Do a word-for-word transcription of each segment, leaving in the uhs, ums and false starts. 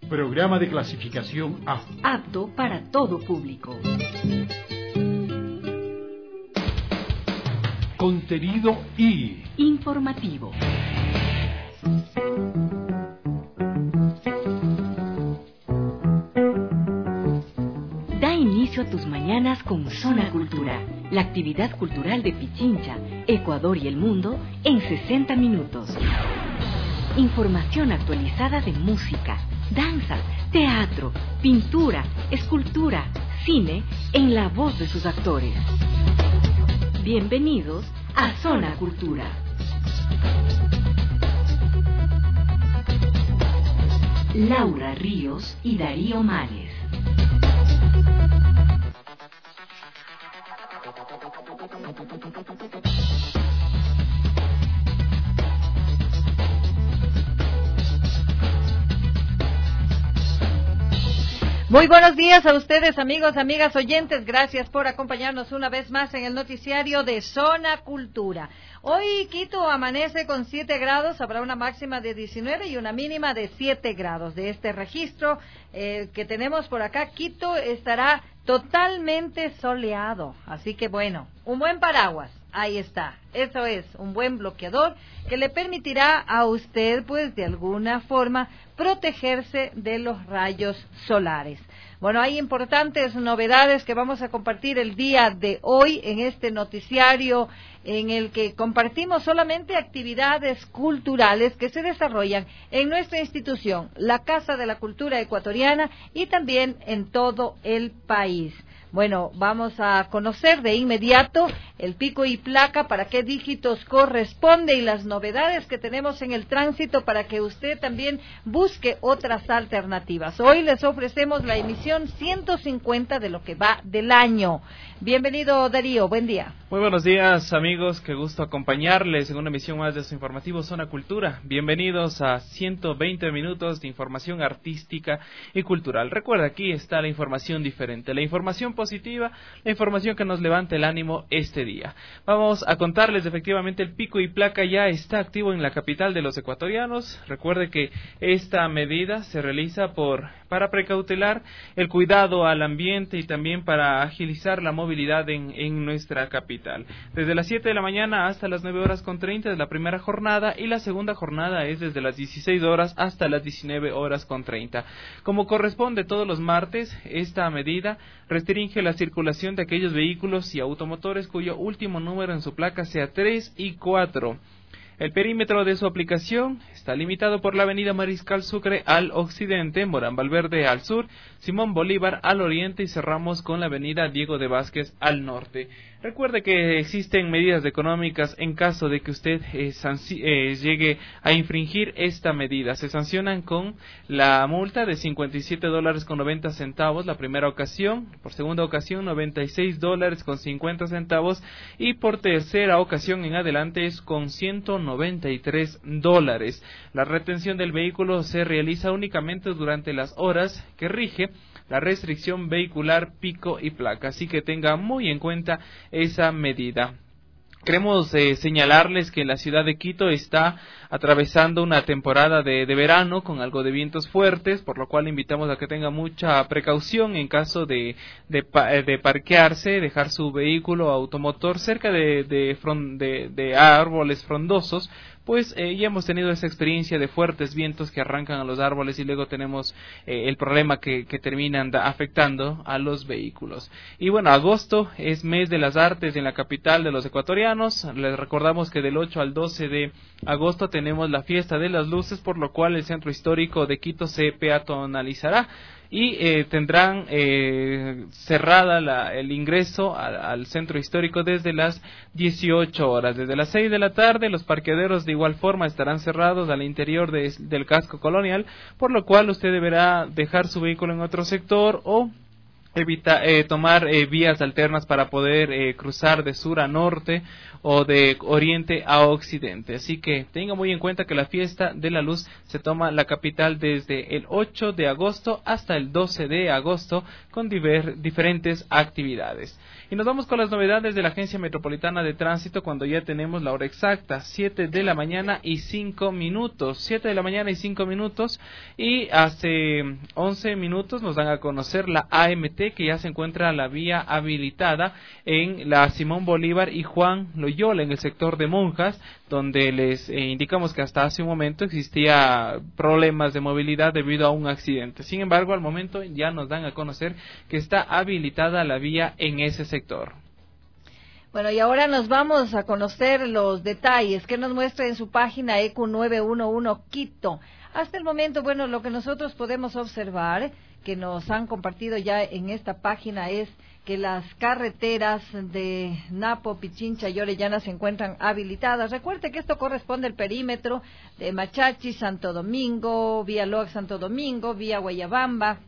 Programa de clasificación A. Apto para todo público. Contenido I. Informativo. Da inicio a tus mañanas con Zona Cultura, la actividad cultural de Pichincha, Ecuador y el mundo en sesenta minutos. Información actualizada de música, danza, teatro, pintura, escultura, cine, en la voz de sus actores. Bienvenidos a Zona Cultura. Laura Ríos y Darío Manes. Muy buenos días a ustedes, amigos, amigas, oyentes. Gracias por acompañarnos una vez más en el noticiario de Zona Cultura. Hoy Quito amanece con siete grados, habrá una máxima de diecinueve y una mínima de siete grados. De este registro eh, que tenemos por acá, Quito estará totalmente soleado. Así que bueno, un buen paraguas. Ahí está, eso es, un buen bloqueador que le permitirá a usted, pues, de alguna forma, protegerse de los rayos solares. Bueno, hay importantes novedades que vamos a compartir el día de hoy en este noticiario en el que compartimos solamente actividades culturales que se desarrollan en nuestra institución, la Casa de la Cultura Ecuatoriana, y también en todo el país. Bueno, vamos a conocer de inmediato el pico y placa, para qué dígitos corresponde y las novedades que tenemos en el tránsito para que usted también busque otras alternativas. Hoy les ofrecemos la emisión ciento cincuenta de lo que va del año. Bienvenido, Darío, buen día. Muy buenos días, amigos, qué gusto acompañarles en una emisión más de su informativo Zona Cultura. Bienvenidos a ciento veinte minutos de información artística y cultural. Recuerda, aquí está la información diferente, la información positiva, la información que nos levante el ánimo este día. Vamos a contarles, efectivamente, el pico y placa ya está activo en la capital de los ecuatorianos. Recuerde que esta medida se realiza por para precautelar el cuidado al ambiente y también para agilizar la movilidad en, en nuestra capital. Desde las siete de la mañana hasta las nueve horas con treinta es la primera jornada, y la segunda jornada es desde las dieciséis horas hasta las diecinueve horas con treinta. Como corresponde todos los martes, esta medida restringe la circulación de aquellos vehículos y automotores cuyo último número en su placa sea tres y cuatro. El perímetro de su aplicación está limitado por la avenida Mariscal Sucre al occidente, Morán Valverde al sur, Simón Bolívar al oriente, y cerramos con la avenida Diego de Vázquez al norte. Recuerde que existen medidas económicas en caso de que usted eh, sanci- eh, llegue a infringir esta medida. Se sancionan con la multa de cincuenta y siete dólares con noventa centavos la primera ocasión, por segunda ocasión noventa y seis dólares con cincuenta centavos y por tercera ocasión en adelante es con ciento noventa y tres dólares. La retención del vehículo se realiza únicamente durante las horas que rige la restricción vehicular pico y placa, así que tenga muy en cuenta esa medida. Queremos eh, señalarles que la ciudad de Quito está atravesando una temporada de, de verano con algo de vientos fuertes, por lo cual invitamos a que tenga mucha precaución en caso de, de, de parquearse, dejar su vehículo automotor cerca de, de, front, de, de árboles frondosos, pues eh, ya hemos tenido esa experiencia de fuertes vientos que arrancan a los árboles y luego tenemos eh, el problema que, que terminan da, afectando a los vehículos. Y bueno, agosto es mes de las artes en la capital de los ecuatorianos. Les recordamos que del ocho al doce de agosto tenemos la fiesta de las luces, por lo cual el centro histórico de Quito se peatonalizará y eh, tendrán eh, cerrada la, el ingreso a, al centro histórico desde las dieciocho horas. Desde las seis de la tarde los parqueaderos de igual forma estarán cerrados al interior de, del casco colonial, por lo cual usted deberá dejar su vehículo en otro sector o evita, eh, tomar eh, vías alternas para poder eh, cruzar de sur a norte o de oriente a occidente. Así que tenga muy en cuenta que la fiesta de la luz se toma la capital desde el ocho de agosto hasta el doce de agosto con diver, diferentes actividades. Y nos vamos con las novedades de la Agencia Metropolitana de Tránsito cuando ya tenemos la hora exacta, siete de la mañana y cinco minutos, siete de la mañana y cinco minutos, y hace once minutos nos dan a conocer la A M T que ya se encuentra la vía habilitada en la Simón Bolívar y Juan Loyola en el sector de Monjas, donde les eh, indicamos que hasta hace un momento existía problemas de movilidad debido a un accidente. Sin embargo, al momento ya nos dan a conocer que está habilitada la vía en ese sector. sector. Bueno, y ahora nos vamos a conocer los detalles que nos muestra en su página E Q nueve uno uno Quito. Hasta el momento, bueno, lo que nosotros podemos observar, que nos han compartido ya en esta página, es que las carreteras de Napo, Pichincha y Orellana se encuentran habilitadas. Recuerde que esto corresponde al perímetro de Machachi, Santo Domingo, vía Loac, Santo Domingo, vía Guayabamba,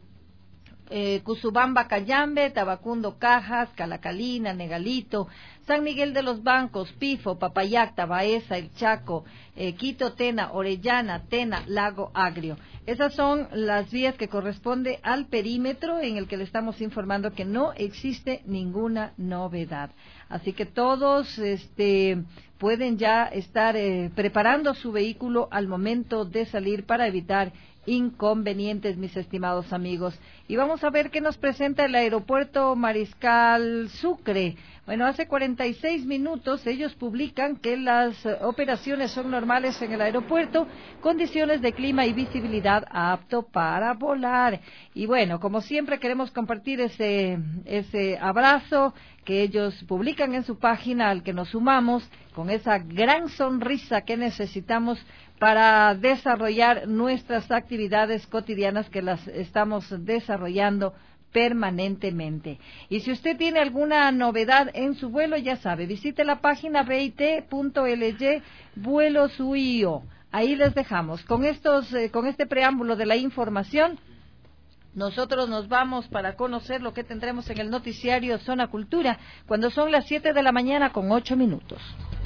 Eh, Cusubamba, Cayambe, Tabacundo, Cajas, Calacalina, Negalito, San Miguel de los Bancos, Pifo, Papayacta, Baeza, El Chaco, eh, Quito, Tena, Orellana, Tena, Lago Agrio. Esas son las vías que corresponde al perímetro en el que le estamos informando que no existe ninguna novedad. Así que todos este, pueden ya estar eh, preparando su vehículo al momento de salir para evitar inconvenientes, mis estimados amigos. Y vamos a ver qué nos presenta el aeropuerto Mariscal Sucre. Bueno, hace cuarenta y seis minutos ellos publican que las operaciones son normales en el aeropuerto, condiciones de clima y visibilidad apto para volar. Y bueno, como siempre queremos compartir ese, ese abrazo que ellos publican en su página, al que nos sumamos con esa gran sonrisa que necesitamos para desarrollar nuestras actividades cotidianas que las estamos desarrollando permanentemente. Y si usted tiene alguna novedad en su vuelo, ya sabe, visite la página b i t punto l y vuelos u i o. Ahí les dejamos. Con estos, eh, con este preámbulo de la información, nosotros nos vamos para conocer lo que tendremos en el noticiario Zona Cultura, cuando son las siete de la mañana con ocho minutos.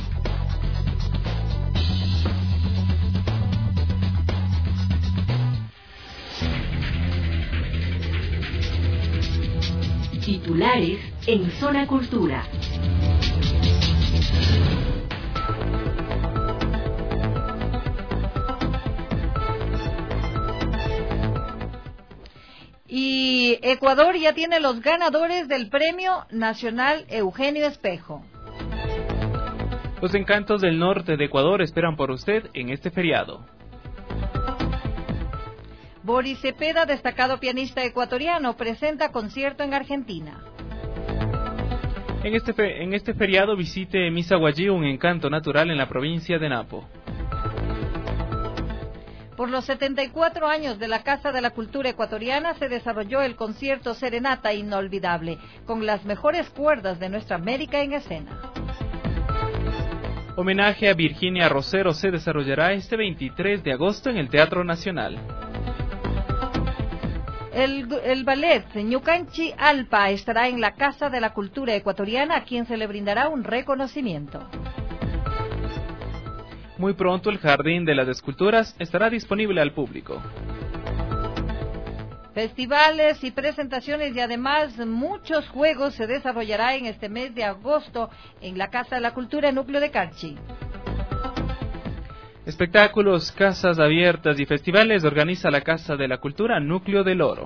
Titulares en Zona Cultura. Y Ecuador ya tiene los ganadores del Premio Nacional Eugenio Espejo. Los encantos del norte de Ecuador esperan por usted en este feriado. Boris Cepeda, destacado pianista ecuatoriano, presenta concierto en Argentina. En este, fe, en este feriado visite Misaguallí, un encanto natural en la provincia de Napo. Por los setenta y cuatro años de la Casa de la Cultura Ecuatoriana se desarrolló el concierto Serenata Inolvidable, con las mejores cuerdas de nuestra América en escena. Homenaje a Virginia Rosero se desarrollará este veintitrés de agosto en el Teatro Nacional. El, el ballet Ñucanchi Alpa estará en la Casa de la Cultura Ecuatoriana, a quien se le brindará un reconocimiento. Muy pronto el Jardín de las Esculturas estará disponible al público. Festivales y presentaciones y además muchos juegos se desarrollará en este mes de agosto en la Casa de la Cultura Núcleo de Carchi. Espectáculos, casas abiertas y festivales organiza la Casa de la Cultura Núcleo del Oro.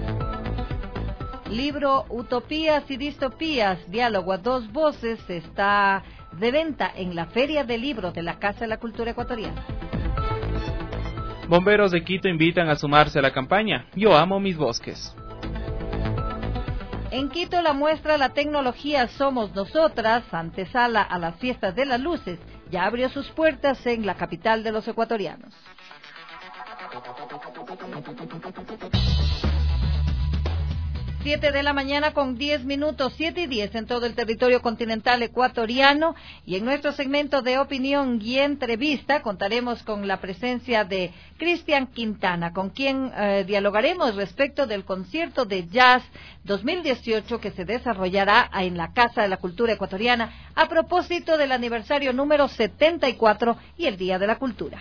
Libro Utopías y Distopías, diálogo a dos voces, está de venta en la Feria del Libro de la Casa de la Cultura Ecuatoriana. Bomberos de Quito invitan a sumarse a la campaña Yo amo mis bosques. En Quito la muestra La tecnología somos nosotras, antesala a las fiestas de las luces, ya abrió sus puertas en la capital de los ecuatorianos. siete de la mañana con diez minutos, siete y diez en todo el territorio continental ecuatoriano. Y en nuestro segmento de opinión y entrevista contaremos con la presencia de Cristian Quintana, con quien eh, dialogaremos respecto del concierto de jazz dos mil dieciocho que se desarrollará en la Casa de la Cultura Ecuatoriana a propósito del aniversario número setenta y cuatro y el Día de la Cultura.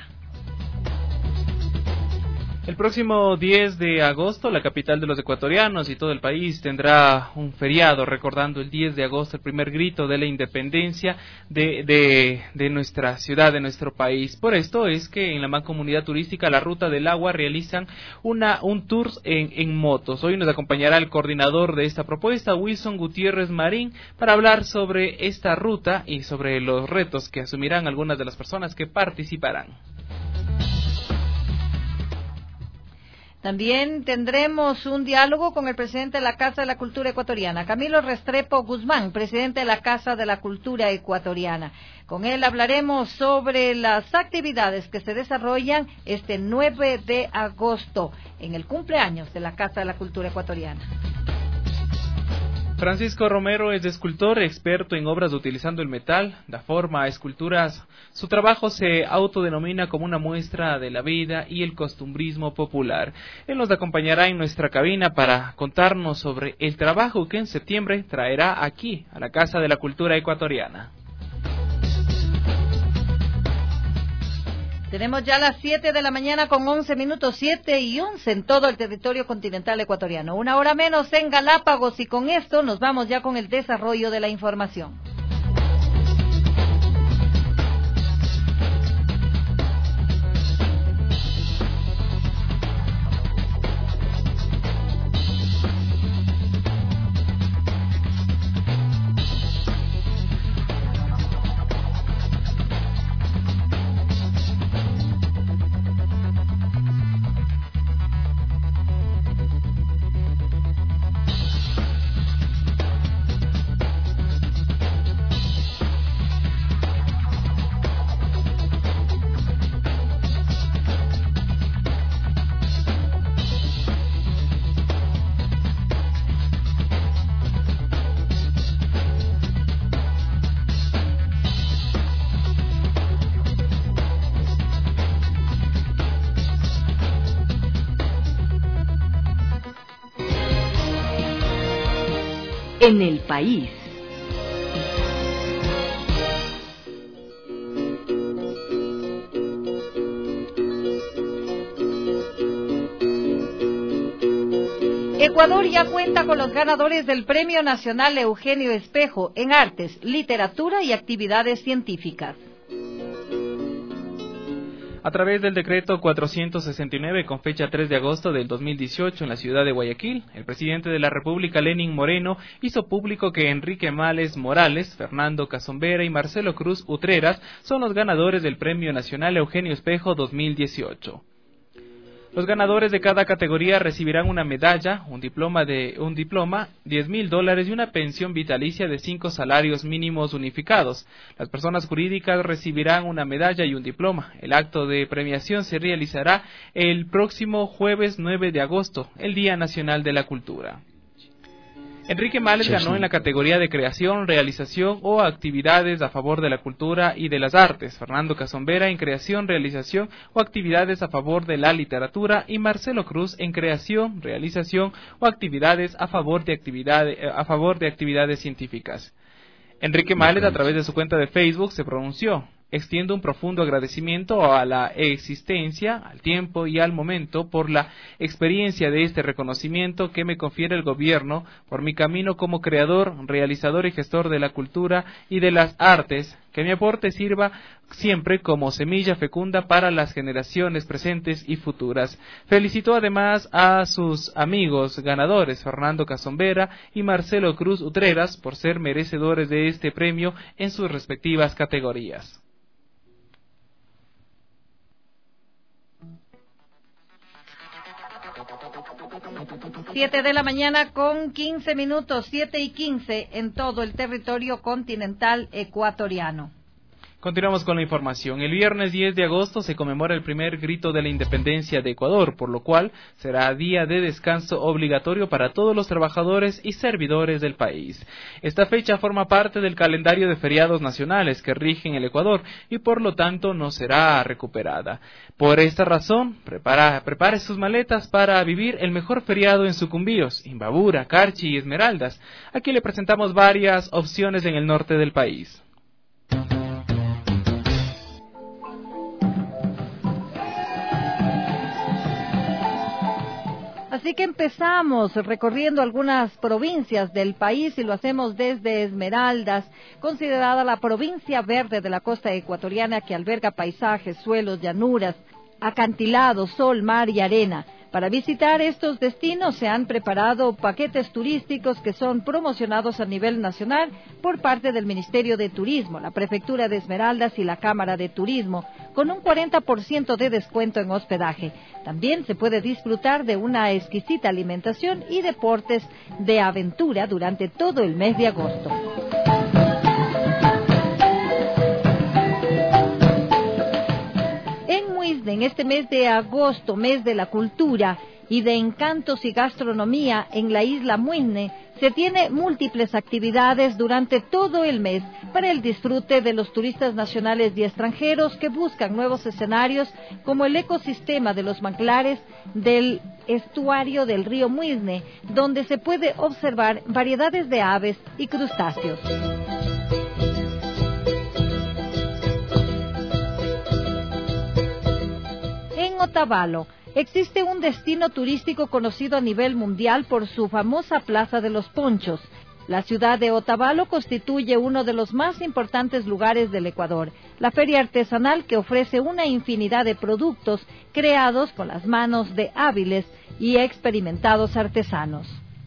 El próximo diez de agosto, la capital de los ecuatorianos y todo el país tendrá un feriado, recordando el diez de agosto, el primer grito de la independencia de, de, de nuestra ciudad, de nuestro país. Por esto es que en la Mancomunidad Turística La Ruta del Agua realizan una un tour en, en motos. Hoy nos acompañará el coordinador de esta propuesta, Wilson Gutiérrez Marín, para hablar sobre esta ruta y sobre los retos que asumirán algunas de las personas que participarán. También tendremos un diálogo con el presidente de la Casa de la Cultura Ecuatoriana, Camilo Restrepo Guzmán, presidente de la Casa de la Cultura Ecuatoriana. Con él hablaremos sobre las actividades que se desarrollan este nueve de agosto en el cumpleaños de la Casa de la Cultura Ecuatoriana. Francisco Romero es escultor, experto en obras utilizando el metal, da forma a esculturas. Su trabajo se autodenomina como una muestra de la vida y el costumbrismo popular. Él nos acompañará en nuestra cabina para contarnos sobre el trabajo que en septiembre traerá aquí, a la Casa de la Cultura Ecuatoriana. Tenemos ya las siete de la mañana con once minutos, siete y once en todo el territorio continental ecuatoriano. Una hora menos en Galápagos y con esto nos vamos ya con el desarrollo de la información. En el país. Ecuador ya cuenta con los ganadores del Premio Nacional Eugenio Espejo en Artes, Literatura y Actividades Científicas. A través del decreto cuatrocientos sesenta y nueve con fecha tres de agosto del dos mil dieciocho en la ciudad de Guayaquil, el presidente de la República, Lenín Moreno, hizo público que Enrique Males Morales, Fernando Casombera y Marcelo Cruz Utreras son los ganadores del Premio Nacional Eugenio Espejo dos mil dieciocho. Los ganadores de cada categoría recibirán una medalla, un diploma de un diploma, diez mil dólares y una pensión vitalicia de cinco salarios mínimos unificados. Las personas jurídicas recibirán una medalla y un diploma. El acto de premiación se realizará el próximo jueves nueve de agosto, el Día Nacional de la Cultura. Enrique Males ganó en la categoría de creación, realización o actividades a favor de la cultura y de las artes, Fernando Casombera en creación, realización o actividades a favor de la literatura y Marcelo Cruz en creación, realización o actividades a favor de actividades, a favor de actividades científicas. Enrique Males, a través de su cuenta de Facebook, se pronunció: extiendo un profundo agradecimiento a la existencia, al tiempo y al momento por la experiencia de este reconocimiento que me confiere el gobierno por mi camino como creador, realizador y gestor de la cultura y de las artes, que mi aporte sirva siempre como semilla fecunda para las generaciones presentes y futuras. Felicitó además a sus amigos ganadores, Fernando Casombera y Marcelo Cruz Utreras, por ser merecedores de este premio en sus respectivas categorías. Siete de la mañana con quince minutos, siete y quince en todo el territorio continental ecuatoriano. Continuamos con la información. El viernes diez de agosto se conmemora el primer grito de la independencia de Ecuador, por lo cual será día de descanso obligatorio para todos los trabajadores y servidores del país. Esta fecha forma parte del calendario de feriados nacionales que rigen el Ecuador y por lo tanto no será recuperada. Por esta razón, prepara, prepare sus maletas para vivir el mejor feriado en Sucumbíos, Imbabura, Carchi y Esmeraldas. Aquí le presentamos varias opciones en el norte del país. Así que empezamos recorriendo algunas provincias del país y lo hacemos desde Esmeraldas, considerada la provincia verde de la costa ecuatoriana que alberga paisajes, suelos, llanuras, acantilados, sol, mar y arena. Para visitar estos destinos se han preparado paquetes turísticos que son promocionados a nivel nacional por parte del Ministerio de Turismo, la Prefectura de Esmeraldas y la Cámara de Turismo, con un cuarenta por ciento de descuento en hospedaje. También se puede disfrutar de una exquisita alimentación y deportes de aventura durante todo el mes de agosto. En este mes de agosto, mes de la cultura y de encantos y gastronomía en la isla Muisne, se tiene múltiples actividades durante todo el mes para el disfrute de los turistas nacionales y extranjeros que buscan nuevos escenarios como el ecosistema de los manglares del estuario del río Muisne, donde se puede observar variedades de aves y crustáceos. En Otavalo existe un destino turístico conocido a nivel mundial por su famosa Plaza de los Ponchos. La ciudad de Otavalo constituye uno de los más importantes lugares del Ecuador, la feria artesanal que ofrece una infinidad de productos creados con las manos de hábiles y experimentados artesanos.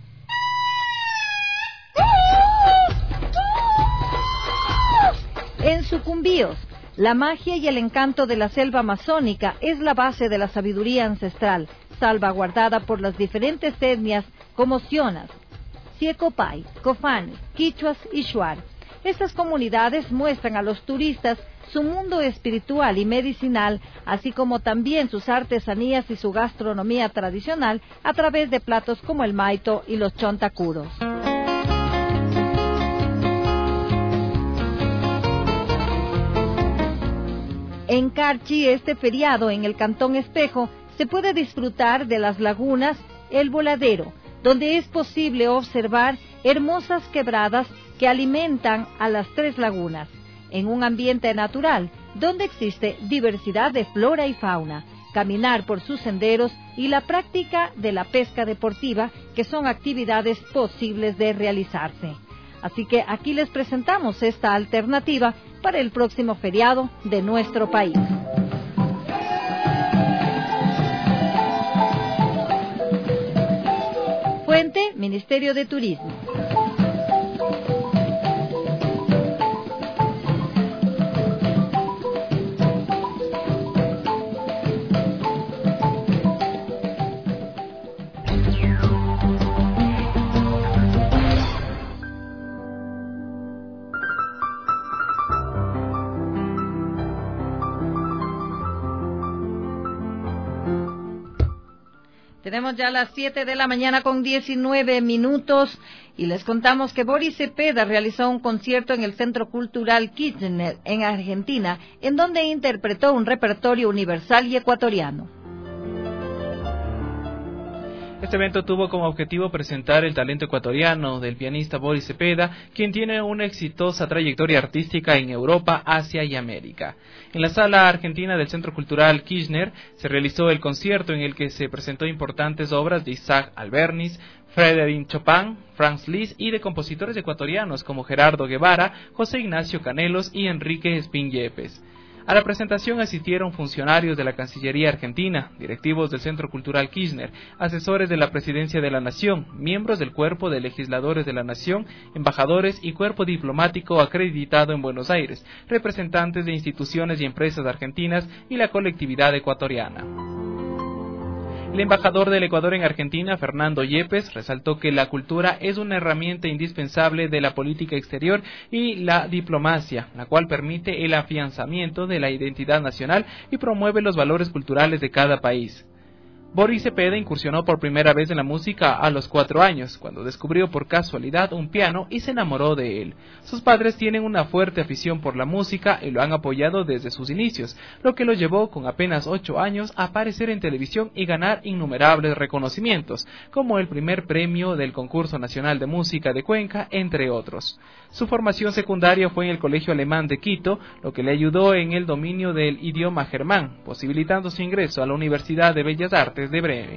En Sucumbíos, la magia y el encanto de la selva amazónica es la base de la sabiduría ancestral, salvaguardada por las diferentes etnias como Sionas, Siecopay, Cofanes, Quichuas y Shuar. Estas comunidades muestran a los turistas su mundo espiritual y medicinal, así como también sus artesanías y su gastronomía tradicional a través de platos como el maito y los chontacuros. En Carchi, este feriado en el Cantón Espejo, se puede disfrutar de las lagunas El Voladero, donde es posible observar hermosas quebradas que alimentan a las tres lagunas, en un ambiente natural, donde existe diversidad de flora y fauna, caminar por sus senderos y la práctica de la pesca deportiva, que son actividades posibles de realizarse. Así que aquí les presentamos esta alternativa para el próximo feriado de nuestro país. Fuente, Ministerio de Turismo. Tenemos ya las siete de la mañana con diecinueve minutos y les contamos que Boris Cepeda realizó un concierto en el Centro Cultural Kirchner en Argentina, en donde interpretó un repertorio universal y ecuatoriano. Este evento tuvo como objetivo presentar el talento ecuatoriano del pianista Boris Cepeda, quien tiene una exitosa trayectoria artística en Europa, Asia y América. En la sala argentina del Centro Cultural Kirchner se realizó el concierto en el que se presentó importantes obras de Isaac Albéniz, Frédéric Chopin, Franz Liszt y de compositores ecuatorianos como Gerardo Guevara, José Ignacio Canelos y Enrique Espín Yepes. A la presentación asistieron funcionarios de la Cancillería Argentina, directivos del Centro Cultural Kirchner, asesores de la Presidencia de la Nación, miembros del Cuerpo de Legisladores de la Nación, embajadores y cuerpo diplomático acreditado en Buenos Aires, representantes de instituciones y empresas argentinas y la colectividad ecuatoriana. El embajador del Ecuador en Argentina, Fernando Yepes, resaltó que la cultura es una herramienta indispensable de la política exterior y la diplomacia, la cual permite el afianzamiento de la identidad nacional y promueve los valores culturales de cada país. Boris Cepeda incursionó por primera vez en la música a los cuatro años, cuando descubrió por casualidad un piano y se enamoró de él. Sus padres tienen una fuerte afición por la música y lo han apoyado desde sus inicios, lo que lo llevó con apenas ocho años a aparecer en televisión y ganar innumerables reconocimientos, como el primer premio del Concurso Nacional de Música de Cuenca, entre otros. Su formación secundaria fue en el Colegio Alemán de Quito, lo que le ayudó en el dominio del idioma germán, posibilitando su ingreso a la Universidad de Bellas Artes de Bremen.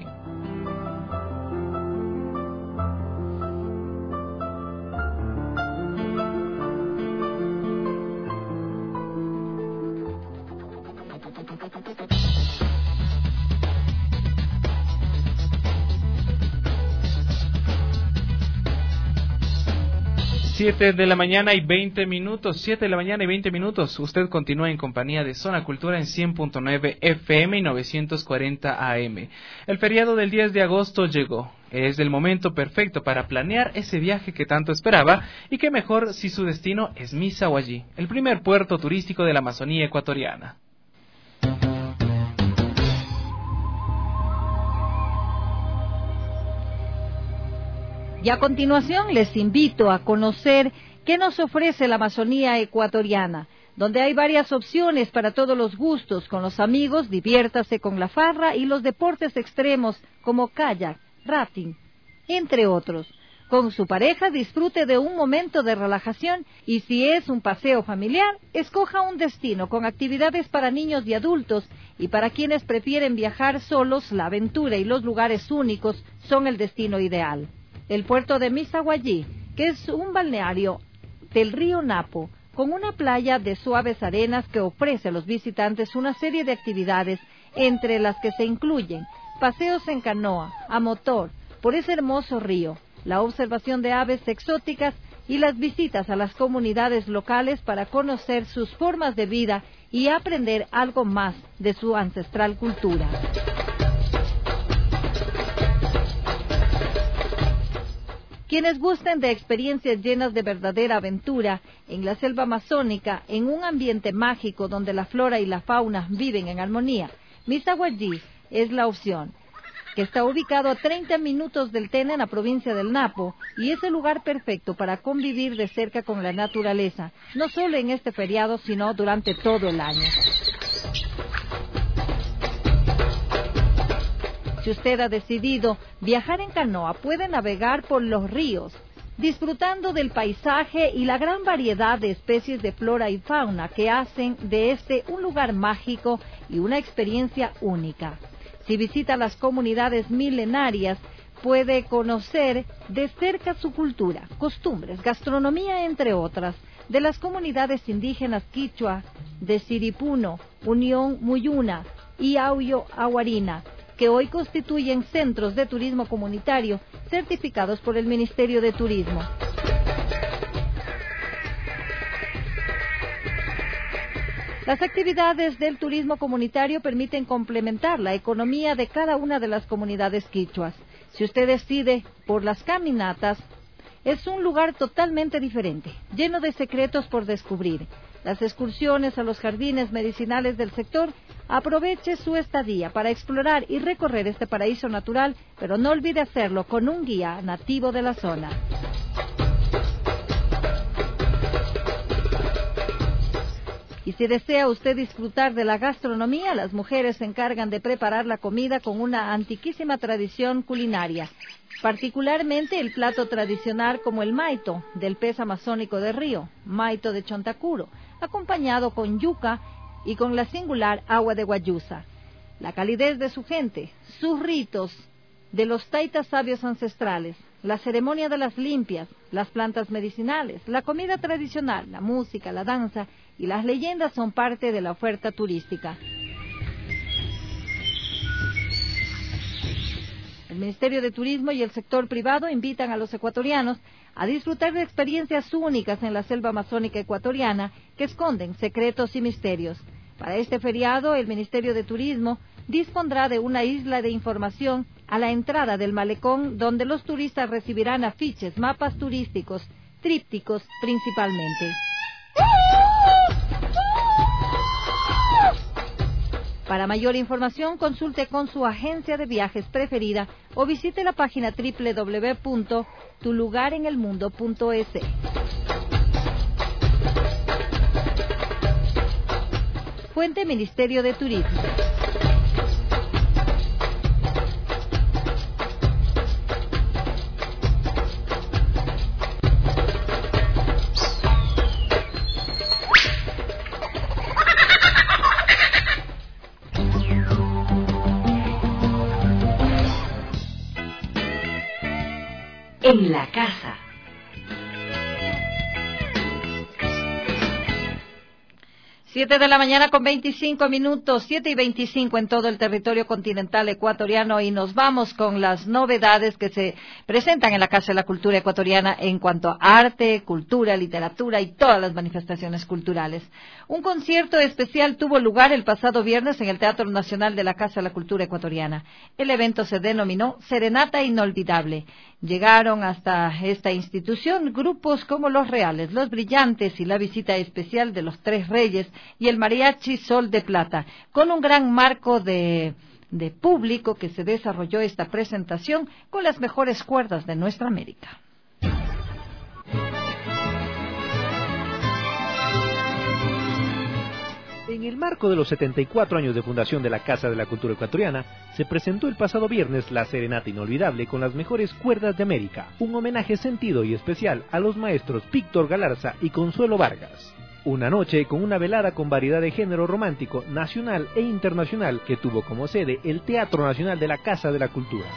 Siete de la mañana y veinte minutos, siete de la mañana y veinte minutos. Usted continúa en compañía de Zona Cultura en cien punto nueve F M y novecientos cuarenta A M. El feriado del diez de agosto llegó. Es el momento perfecto para planear ese viaje que tanto esperaba, y qué mejor si su destino es Misahuallí, el primer puerto turístico de la Amazonía ecuatoriana. Y a continuación les invito a conocer qué nos ofrece la Amazonía ecuatoriana, donde hay varias opciones para todos los gustos. Con los amigos, diviértase con la farra y los deportes extremos como kayak, rafting, entre otros. Con su pareja disfrute de un momento de relajación, y si es un paseo familiar, escoja un destino con actividades para niños y adultos, y para quienes prefieren viajar solos, la aventura y los lugares únicos son el destino ideal. El puerto de Misahuallí, que es un balneario del río Napo, con una playa de suaves arenas que ofrece a los visitantes una serie de actividades, entre las que se incluyen paseos en canoa, a motor, por ese hermoso río, la observación de aves exóticas y las visitas a las comunidades locales para conocer sus formas de vida y aprender algo más de su ancestral cultura. Quienes gusten de experiencias llenas de verdadera aventura en la selva amazónica, en un ambiente mágico donde la flora y la fauna viven en armonía, Misahuallí es la opción, que está ubicado a treinta minutos del Tena, en la provincia del Napo, y es el lugar perfecto para convivir de cerca con la naturaleza, no solo en este feriado, sino durante todo el año. Si usted ha decidido viajar en canoa, puede navegar por los ríos, disfrutando del paisaje y la gran variedad de especies de flora y fauna que hacen de este un lugar mágico y una experiencia única. Si visita las comunidades milenarias, puede conocer de cerca su cultura, costumbres, gastronomía, entre otras, de las comunidades indígenas quichua, de Siripuno, Unión Muyuna y Auyo Aguarina, que hoy constituyen centros de turismo comunitario certificados por el Ministerio de Turismo. Las actividades del turismo comunitario permiten complementar la economía de cada una de las comunidades quichuas. Si usted decide por las caminatas, es un lugar totalmente diferente, lleno de secretos por descubrir. Las excursiones a los jardines medicinales del sector, aproveche su estadía para explorar y recorrer este paraíso natural, pero no olvide hacerlo con un guía nativo de la zona. Y si desea usted disfrutar de la gastronomía, las mujeres se encargan de preparar la comida con una antiquísima tradición culinaria, particularmente el plato tradicional como el maito, del pez amazónico de río, maito de Chontacuro, acompañado con yuca y con la singular agua de guayusa. La calidez de su gente, sus ritos, de los taitas sabios ancestrales, la ceremonia de las limpias, las plantas medicinales, la comida tradicional, la música, la danza y las leyendas son parte de la oferta turística. El Ministerio de Turismo y el sector privado invitan a los ecuatorianos a disfrutar de experiencias únicas en la selva amazónica ecuatoriana que esconden secretos y misterios. Para este feriado, el Ministerio de Turismo dispondrá de una isla de información a la entrada del malecón, donde los turistas recibirán afiches, mapas turísticos, trípticos principalmente. Para mayor información, consulte con su agencia de viajes preferida o visite la página doble u doble u doble u punto tu lugar en el mundo punto es. Fuente Ministerio de Turismo. En la casa. Siete de la mañana con veinticinco minutos, siete y veinticinco en todo el territorio continental ecuatoriano, y nos vamos con las novedades que se presentan en la Casa de la Cultura Ecuatoriana en cuanto a arte, cultura, literatura y todas las manifestaciones culturales. Un concierto especial tuvo lugar el pasado viernes en el Teatro Nacional de la Casa de la Cultura Ecuatoriana. El evento se denominó Serenata Inolvidable. Llegaron hasta esta institución grupos como Los Reales, Los Brillantes y la visita especial de los Tres Reyes y el Mariachi Sol de Plata, con un gran marco de, de público que se desarrolló esta presentación con las mejores cuerdas de nuestra América. En el marco de los setenta y cuatro años de fundación de la Casa de la Cultura Ecuatoriana, se presentó el pasado viernes la Serenata Inolvidable con las mejores cuerdas de América, un homenaje sentido y especial a los maestros Víctor Galarza y Consuelo Vargas. Una noche con una velada con variedad de género romántico nacional e internacional que tuvo como sede el Teatro Nacional de la Casa de la Cultura.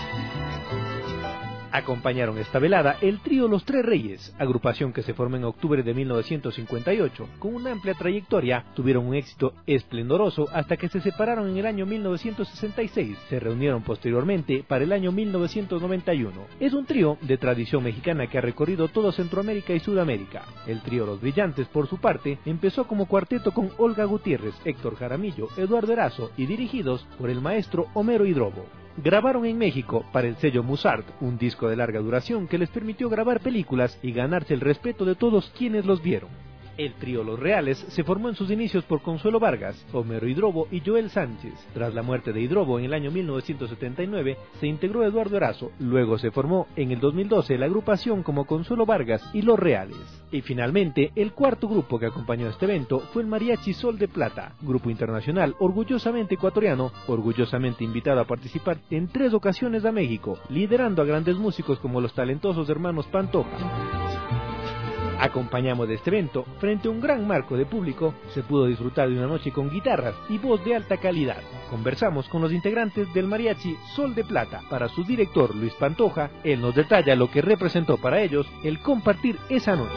Acompañaron esta velada el trío Los Tres Reyes, agrupación que se formó en octubre de mil novecientos cincuenta y ocho. Con una amplia trayectoria, tuvieron un éxito esplendoroso hasta que se separaron en el año mil novecientos sesenta y seis. Se reunieron posteriormente para el año mil novecientos noventa y uno. Es un trío de tradición mexicana que ha recorrido todo Centroamérica y Sudamérica. El trío Los Brillantes, por su parte, empezó como cuarteto con Olga Gutiérrez, Héctor Jaramillo, Eduardo Erazo y dirigidos por el maestro Homero Hidrobo. Grabaron en México para el sello Musart, un disco de larga duración que les permitió grabar películas y ganarse el respeto de todos quienes los vieron. El trío Los Reales se formó en sus inicios por Consuelo Vargas, Homero Hidrobo y Joel Sánchez. Tras la muerte de Hidrobo en el año mil novecientos setenta y nueve, se integró Eduardo Erazo. Luego se formó en el dos mil doce la agrupación como Consuelo Vargas y Los Reales. Y finalmente, el cuarto grupo que acompañó a este evento fue el Mariachi Sol de Plata, grupo internacional orgullosamente ecuatoriano, orgullosamente invitado a participar en tres ocasiones a México, liderando a grandes músicos como los talentosos hermanos Pantoja. Acompañamos de este evento, frente a un gran marco de público, se pudo disfrutar de una noche con guitarras y voz de alta calidad. Conversamos con los integrantes del Mariachi Sol de Plata. Para su director Luis Pantoja, él nos detalla lo que representó para ellos el compartir esa noche.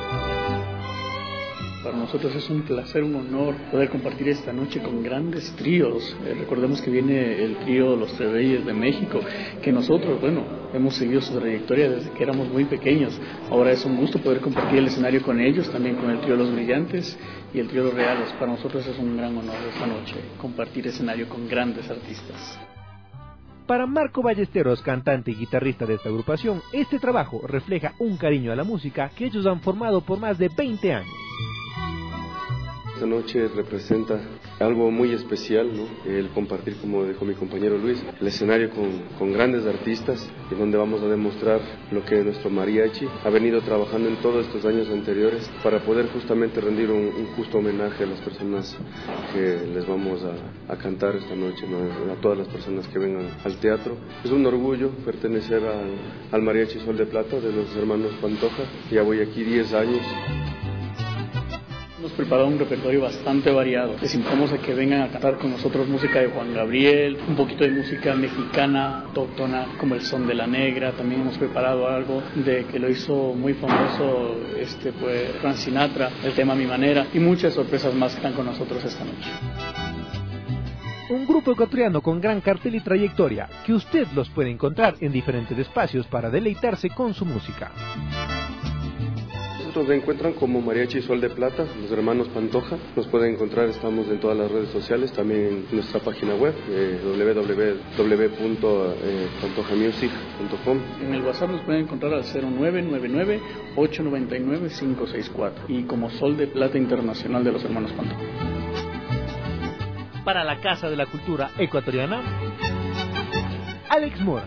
Para nosotros es un placer, un honor poder compartir esta noche con grandes tríos. Eh, recordemos que viene el trío Los Tres Reyes de México, que nosotros, bueno, hemos seguido su trayectoria desde que éramos muy pequeños. Ahora es un gusto poder compartir el escenario con ellos, también con el trío Los Brillantes y el trío Los Reales. Para nosotros es un gran honor esta noche compartir escenario con grandes artistas. Para Marco Ballesteros, cantante y guitarrista de esta agrupación, este trabajo refleja un cariño a la música que ellos han formado por más de veinte años. Esta noche representa algo muy especial, ¿no? El compartir, como dijo mi compañero Luis, el escenario con, con grandes artistas, en donde vamos a demostrar lo que nuestro mariachi ha venido trabajando en todos estos años anteriores para poder justamente rendir un, un justo homenaje a las personas que les vamos a, a cantar esta noche, ¿no? A todas las personas que vengan al teatro. Es un orgullo pertenecer al, al Mariachi Sol de Plata de los hermanos Pantoja. Ya voy aquí diez años. Hemos preparado un repertorio bastante variado. Les invitamos a que vengan a cantar con nosotros música de Juan Gabriel, un poquito de música mexicana, autóctona, como el son de la negra. También hemos preparado algo de que lo hizo muy famoso este, pues, Frank Sinatra, el tema Mi Manera, y muchas sorpresas más que están con nosotros esta noche. Un grupo ecuatoriano con gran cartel y trayectoria, que usted los puede encontrar en diferentes espacios para deleitarse con su música. nosotros me encuentran como Mariachi Sol de Plata, los hermanos Pantoja. Nos pueden encontrar, estamos en todas las redes sociales, también en nuestra página web, eh, doble u doble u doble u punto pantoja music punto com. En el WhatsApp nos pueden encontrar al cero nueve nueve nueve ocho nueve nueve cinco seis cuatro y como Sol de Plata Internacional de los hermanos Pantoja. Para la Casa de la Cultura Ecuatoriana, Alex Mora.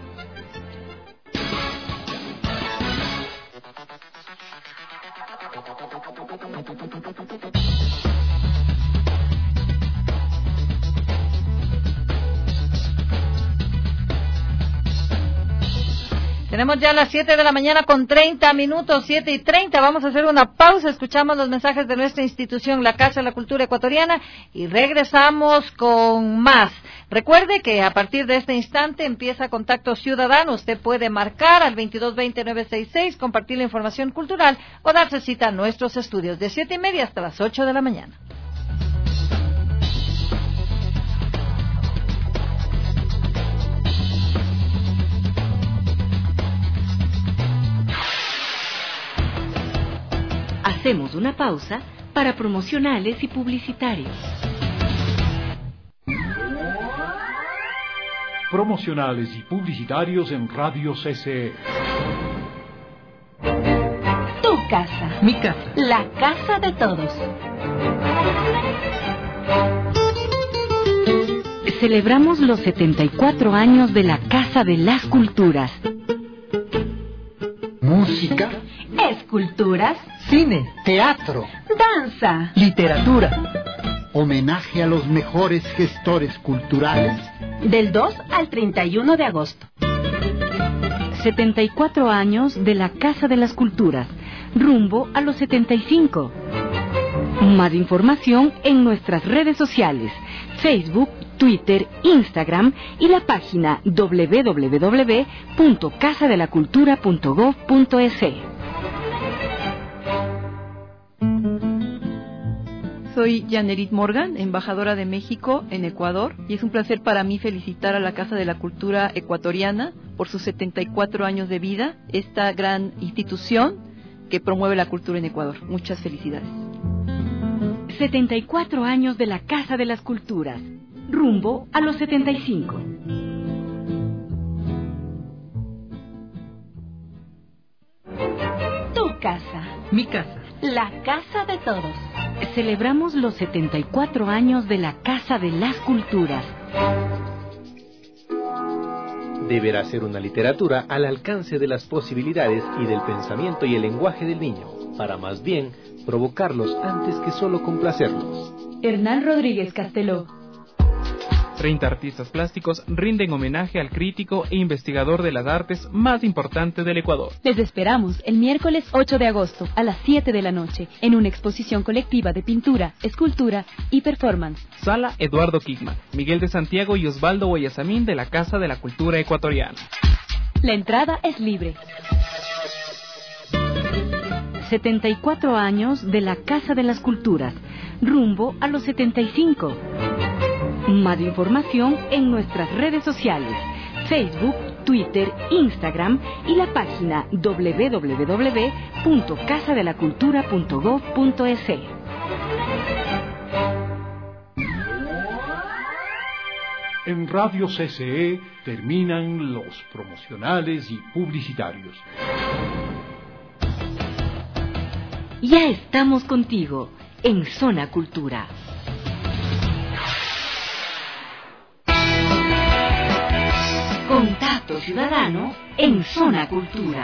Tenemos ya las siete de la mañana con treinta minutos, siete y treinta. Vamos a hacer una pausa, escuchamos los mensajes de nuestra institución, la Casa de la Cultura Ecuatoriana, y regresamos con más. Recuerde que a partir de este instante empieza Contacto Ciudadano. Usted puede marcar al veintidós veinte nueve sesenta y seis, compartir la información cultural o darse cita a nuestros estudios de siete y media hasta las ocho de la mañana. Hacemos una pausa para promocionales y publicitarios. Promocionales y publicitarios en Radio C C E. Tu casa. Mi casa. La casa de todos. Celebramos los setenta y cuatro años de la Casa de las Culturas. Música. Esculturas. Cine. Teatro. Danza. Literatura. Homenaje a los mejores gestores culturales. Del dos al treinta y uno de agosto. setenta y cuatro años de la Casa de las Culturas, rumbo a los setenta y cinco. Más información en nuestras redes sociales, Facebook, Twitter, Instagram y la página doble u doble u doble u punto casa de la cultura punto gob punto es. Soy Yanerit Morgan, embajadora de México en Ecuador, y es un placer para mí felicitar a la Casa de la Cultura Ecuatoriana por sus setenta y cuatro años de vida, esta gran institución que promueve la cultura en Ecuador. Muchas felicidades. setenta y cuatro años de la Casa de las Culturas, rumbo a los setenta y cinco. Tu casa. Mi casa. La casa de todos. Celebramos los setenta y cuatro años de la Casa de las Culturas. Deberá ser una literatura al alcance de las posibilidades y del pensamiento y el lenguaje del niño, para más bien provocarlos antes que solo complacerlos. Hernán Rodríguez Casteló. treinta artistas plásticos rinden homenaje al crítico e investigador de las artes más importante del Ecuador. Les esperamos el miércoles ocho de agosto a las siete de la noche en una exposición colectiva de pintura, escultura y performance. Sala Eduardo Kigman, Miguel de Santiago y Osvaldo Guayasamín de la Casa de la Cultura Ecuatoriana. La entrada es libre. setenta y cuatro años de la Casa de las Culturas, rumbo a los setenta y cinco. Más información en nuestras redes sociales, Facebook, Twitter, Instagram y la página doble u doble u doble u punto casa de la cultura punto gob punto es. En Radio C C E terminan los promocionales y publicitarios. Ya estamos contigo en Zona Cultura. Contacto Ciudadano en Zona Cultura.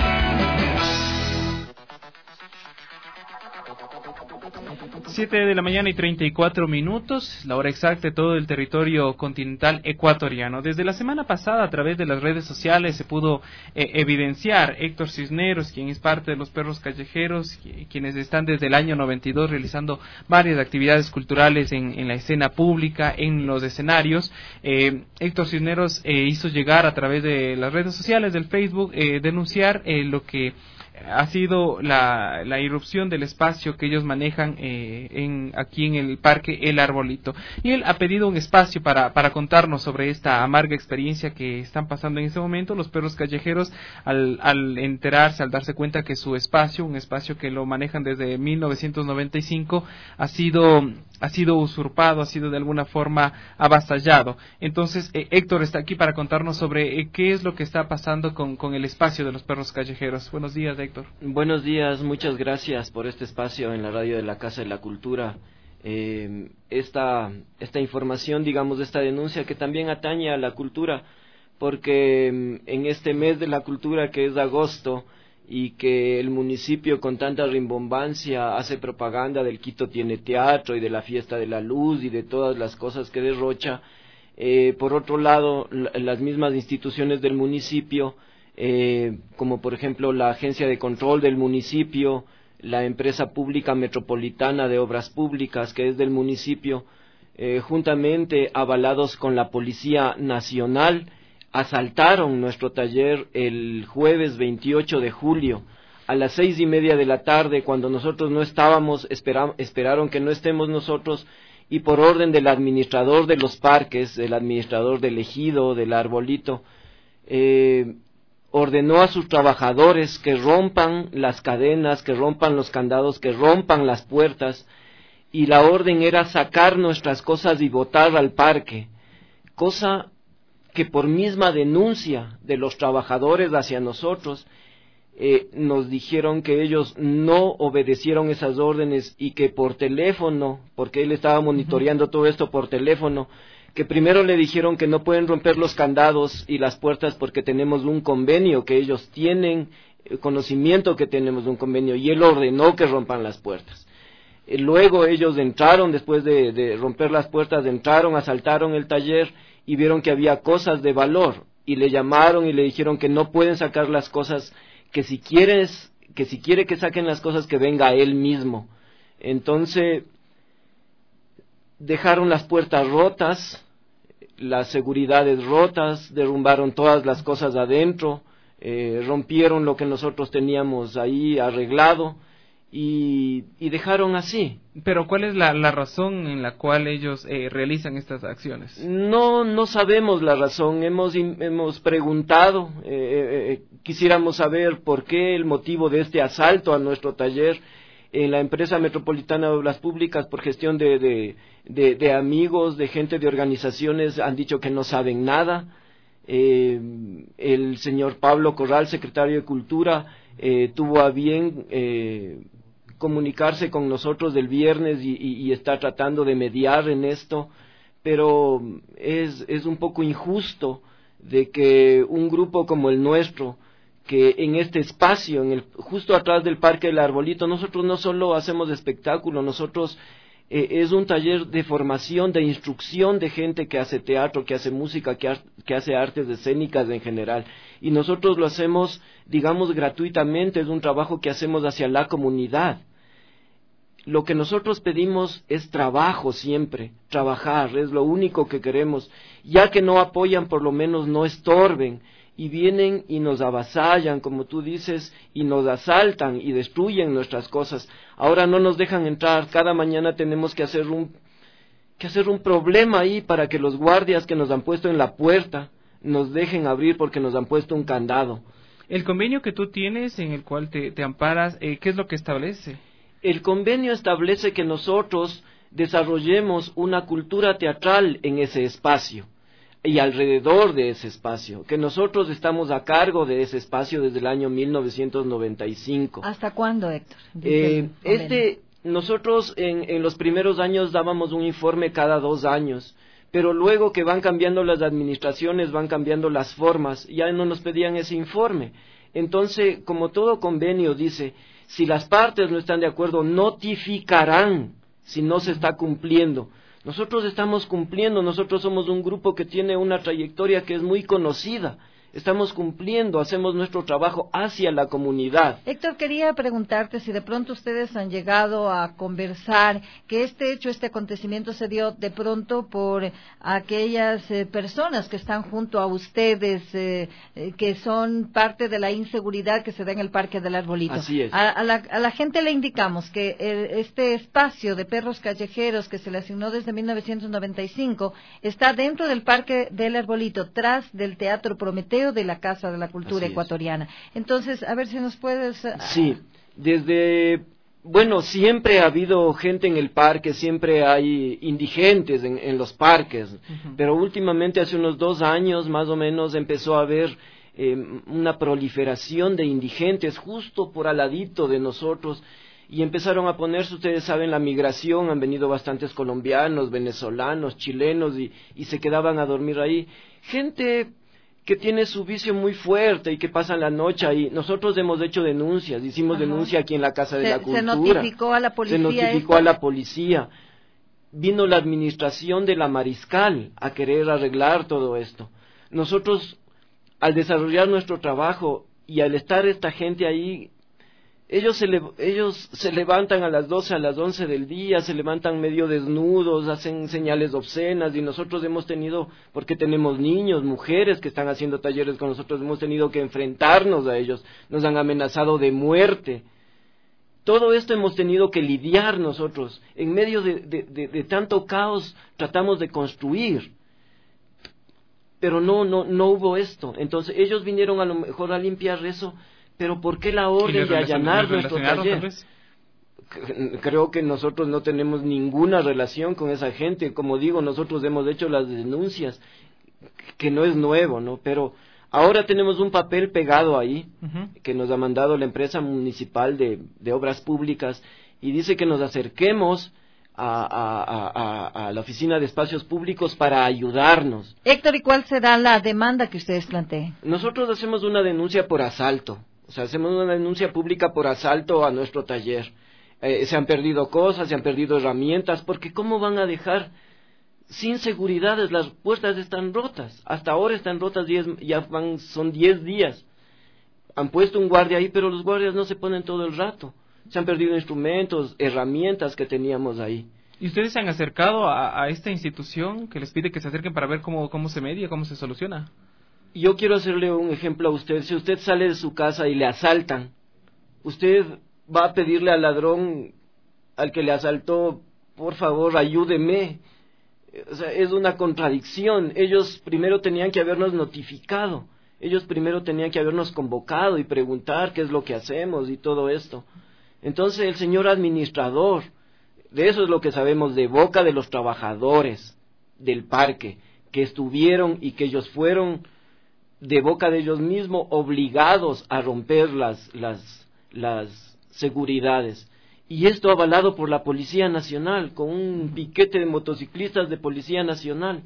siete de la mañana y treinta y cuatro minutos, la hora exacta de todo el territorio continental ecuatoriano. Desde la semana pasada, a través de las redes sociales, se pudo eh, evidenciar Héctor Cisneros, quien es parte de los Perros Callejeros, quienes están desde el año noventa y dos realizando varias actividades culturales en, en la escena pública, en los escenarios. Eh, Héctor Cisneros eh, hizo llegar a través de las redes sociales, del Facebook, eh, denunciar eh, lo que ha sido la, la irrupción del espacio que ellos manejan eh, en, aquí en el Parque El Arbolito. Y él ha pedido un espacio para, para contarnos sobre esta amarga experiencia que están pasando en este momento los perros callejeros al, al enterarse, al darse cuenta que su espacio, un espacio que lo manejan desde mil novecientos noventa y cinco, ha sido, ha sido usurpado, ha sido de alguna forma avasallado. Entonces, eh, Héctor está aquí para contarnos sobre eh, qué es lo que está pasando con, con el espacio de los perros callejeros. Buenos días, Héctor. Buenos días, muchas gracias por este espacio en la radio de la Casa de la Cultura. Eh, esta, esta información, digamos, de esta denuncia que también atañe a la cultura, porque en este mes de la cultura que es agosto y que el municipio con tanta rimbombancia hace propaganda del Quito tiene teatro y de la fiesta de la luz y de todas las cosas que derrocha, eh, por otro lado, las mismas instituciones del municipio, eh, como por ejemplo la Agencia de Control del municipio, la Empresa Pública Metropolitana de Obras Públicas, que es del municipio, eh, juntamente avalados con la Policía Nacional, asaltaron nuestro taller el jueves veintiocho de julio a las seis y media de la tarde, cuando nosotros no estábamos, espera, esperaron que no estemos nosotros, y por orden del administrador de los parques, del administrador del ejido, del arbolito, eh, ordenó a sus trabajadores que rompan las cadenas, que rompan los candados, que rompan las puertas, y la orden era sacar nuestras cosas y botar al parque, cosa que por misma denuncia de los trabajadores hacia nosotros, eh, nos dijeron que ellos no obedecieron esas órdenes y que por teléfono, porque él estaba monitoreando uh-huh. todo esto por teléfono, que primero le dijeron que no pueden romper los candados y las puertas porque tenemos un convenio, que ellos tienen conocimiento que tenemos un convenio, y él ordenó que rompan las puertas. Luego ellos entraron, después de, de romper las puertas, entraron, asaltaron el taller y vieron que había cosas de valor, y le llamaron y le dijeron que no pueden sacar las cosas, que si quieres, que si quiere que saquen las cosas, que venga él mismo. Entonces dejaron las puertas rotas, las seguridades rotas, derrumbaron todas las cosas adentro, eh, rompieron lo que nosotros teníamos ahí arreglado y, y dejaron así. Pero ¿cuál es la, la razón en la cual ellos eh, realizan estas acciones? No, no sabemos la razón. Hemos hemos preguntado, eh, eh, quisiéramos saber por qué el motivo de este asalto a nuestro taller. En la Empresa Metropolitana de Obras Públicas, por gestión de, de, de, de amigos, de gente de organizaciones, han dicho que no saben nada. Eh, el señor Pablo Corral, secretario de Cultura, eh, tuvo a bien eh, comunicarse con nosotros del viernes y, y, y está tratando de mediar en esto, pero es, es un poco injusto de que un grupo como el nuestro, que en este espacio, en el, justo atrás del Parque del Arbolito, nosotros no solo hacemos espectáculo, nosotros eh, es un taller de formación, de instrucción de gente que hace teatro, que hace música, que, ar, que hace artes escénicas en general, y nosotros lo hacemos, digamos, gratuitamente, es un trabajo que hacemos hacia la comunidad. Lo que nosotros pedimos es trabajo siempre, trabajar, es lo único que queremos, ya que no apoyan, por lo menos no estorben, y vienen y nos avasallan, como tú dices, y nos asaltan y destruyen nuestras cosas. Ahora no nos dejan entrar, cada mañana tenemos que hacer un, que hacer un problema ahí para que los guardias que nos han puesto en la puerta nos dejen abrir porque nos han puesto un candado. El convenio que tú tienes en el cual te, te amparas, eh, ¿qué es lo que establece? El convenio establece que nosotros desarrollemos una cultura teatral en ese espacio y alrededor de ese espacio, que nosotros estamos a cargo de ese espacio desde el año mil novecientos noventa y cinco. ¿Hasta cuándo, Héctor? Eh, este, nosotros en, en los primeros años dábamos un informe cada dos años, pero luego que van cambiando las administraciones, van cambiando las formas, ya no nos pedían ese informe. Entonces, como todo convenio dice, si las partes no están de acuerdo, notificarán si no se está cumpliendo. Nosotros estamos cumpliendo, nosotros somos un grupo que tiene una trayectoria que es muy conocida estamos cumpliendo, hacemos nuestro trabajo hacia la comunidad. Héctor, quería preguntarte si de pronto ustedes han llegado a conversar que este hecho, este acontecimiento se dio de pronto por aquellas eh, personas que están junto a ustedes, eh, eh, que son parte de la inseguridad que se da en el Parque del Arbolito. Así es. A, a, la, a la gente le indicamos que el, este espacio de perros callejeros que se le asignó desde mil novecientos noventa y cinco está dentro del Parque del Arbolito, tras del Teatro Prometeo de la Casa de la Cultura Así Ecuatoriana. Es. Entonces, a ver si nos puedes... Uh... Sí, desde... Bueno, siempre ha habido gente en el parque, siempre hay indigentes en, en los parques, uh-huh. Pero últimamente, hace unos dos años más o menos, empezó a haber eh, una proliferación de indigentes justo por al ladito de nosotros, y empezaron a ponerse, ustedes saben, la migración, han venido bastantes colombianos, venezolanos, chilenos, y, y se quedaban a dormir ahí. Gente que tiene su vicio muy fuerte y que pasan la noche ahí. Nosotros hemos hecho denuncias, hicimos Ajá. denuncia aquí en la Casa de se, la Cultura. Se notificó a la policía. Se notificó esto? a la policía. Vino la administración de la Mariscal a querer arreglar todo esto. Nosotros, al desarrollar nuestro trabajo y al estar esta gente ahí, ellos se, le, ellos se levantan a las doce, a las once del día, se levantan medio desnudos, hacen señales obscenas, y nosotros hemos tenido, porque tenemos niños, mujeres que están haciendo talleres con nosotros, hemos tenido que enfrentarnos a ellos, nos han amenazado de muerte. Todo esto hemos tenido que lidiar nosotros. En medio de, de, de, de tanto caos tratamos de construir, pero no, no, no hubo esto. Entonces ellos vinieron a lo mejor a limpiar eso. Pero ¿por qué la orden de allanar nuestro taller? Creo que nosotros no tenemos ninguna relación con esa gente. Como digo, nosotros hemos hecho las denuncias, que no es nuevo, ¿no? Pero ahora tenemos un papel pegado ahí, uh-huh. que nos ha mandado la empresa municipal de, de obras públicas, y dice que nos acerquemos a, a, a, a la oficina de espacios públicos para ayudarnos. Héctor, ¿y cuál será la demanda que ustedes planteen? Nosotros hacemos una denuncia por asalto. O sea, hacemos una denuncia pública por asalto a nuestro taller. Eh, se han perdido cosas, se han perdido herramientas, porque ¿cómo van a dejar sin seguridades? Las puertas están rotas. Hasta ahora están rotas, diez, ya van, son diez días. Han puesto un guardia ahí, pero los guardias no se ponen todo el rato. Se han perdido instrumentos, herramientas que teníamos ahí. ¿Y ustedes se han acercado a, a esta institución que les pide que se acerquen para ver cómo, cómo se media, cómo se soluciona? Yo quiero hacerle un ejemplo a usted. Si usted sale de su casa y le asaltan, usted va a pedirle al ladrón, al que le asaltó, por favor, ayúdeme. O sea, es una contradicción. Ellos primero tenían que habernos notificado. Ellos primero tenían que habernos convocado y preguntar qué es lo que hacemos y todo esto. Entonces, el señor administrador, de eso es lo que sabemos de boca de los trabajadores del parque, que estuvieron y que ellos fueron de boca de ellos mismos obligados a romper las, las, las seguridades. Y esto avalado por la Policía Nacional, con un piquete de motociclistas de Policía Nacional.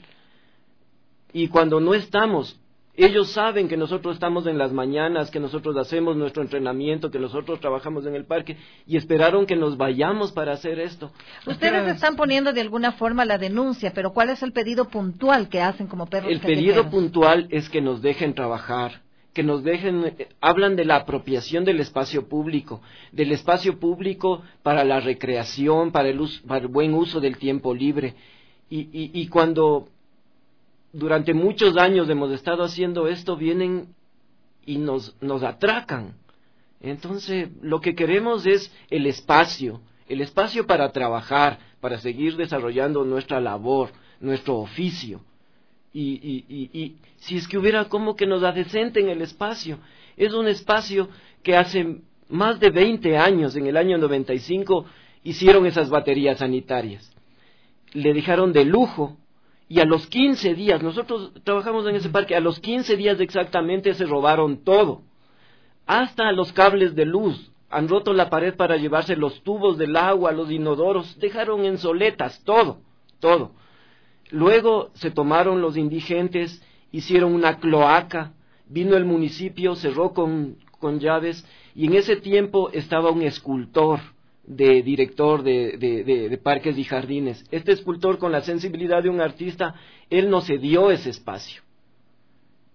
Y cuando no estamos, ellos saben que nosotros estamos en las mañanas, que nosotros hacemos nuestro entrenamiento, que nosotros trabajamos en el parque, y esperaron que nos vayamos para hacer esto. Ustedes están poniendo de alguna forma la denuncia, pero ¿cuál es el pedido puntual que hacen como perros El callejeros? pedido puntual es que nos dejen trabajar, que nos dejen, hablan de la apropiación del espacio público, del espacio público para la recreación, para el, uso, para el buen uso del tiempo libre, y, y, y cuando durante muchos años hemos estado haciendo esto, vienen y nos, nos atracan. Entonces, lo que queremos es el espacio, el espacio para trabajar, para seguir desarrollando nuestra labor, nuestro oficio. Y, y, y, y si es que hubiera como que nos adecenten el espacio. Es un espacio que hace más de veinte años, en el año noventa y cinco, hicieron esas baterías sanitarias. Le dejaron de lujo. Y a los quince días, nosotros trabajamos en ese parque, a los quince días exactamente se robaron todo. Hasta los cables de luz, han roto la pared para llevarse los tubos del agua, los inodoros, dejaron en soletas, todo, todo. Luego se tomaron los indigentes, hicieron una cloaca, vino el municipio, cerró con, con llaves, y en ese tiempo estaba un escultor de director de, de, de, de parques y jardines. Este escultor, con la sensibilidad de un artista, él nos cedió ese espacio.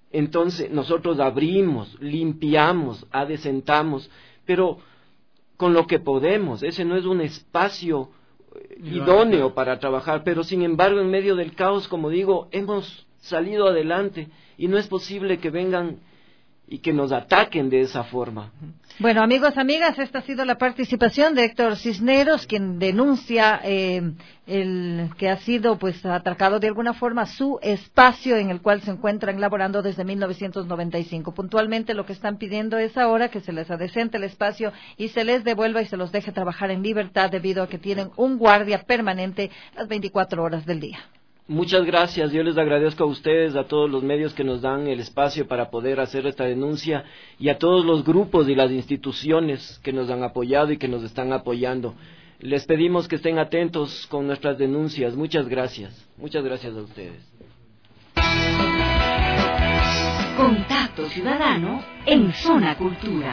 Entonces nosotros abrimos, limpiamos, adecentamos, pero con lo que podemos. Ese no es un espacio idóneo para trabajar, pero sin embargo en medio del caos, como digo, hemos salido adelante y no es posible que vengan y que nos ataquen de esa forma. Bueno, amigos, amigas, esta ha sido la participación de Héctor Cisneros, quien denuncia eh, el que ha sido pues atacado de alguna forma su espacio en el cual se encuentran laborando desde mil novecientos noventa y cinco. Puntualmente lo que están pidiendo es ahora que se les adecente el espacio y se les devuelva y se los deje trabajar en libertad debido a que tienen un guardia permanente las veinticuatro horas del día. Muchas gracias, yo les agradezco a ustedes, a todos los medios que nos dan el espacio para poder hacer esta denuncia y a todos los grupos y las instituciones que nos han apoyado y que nos están apoyando. Les pedimos que estén atentos con nuestras denuncias. Muchas gracias, muchas gracias a ustedes. Contacto Ciudadano en Zona Cultura.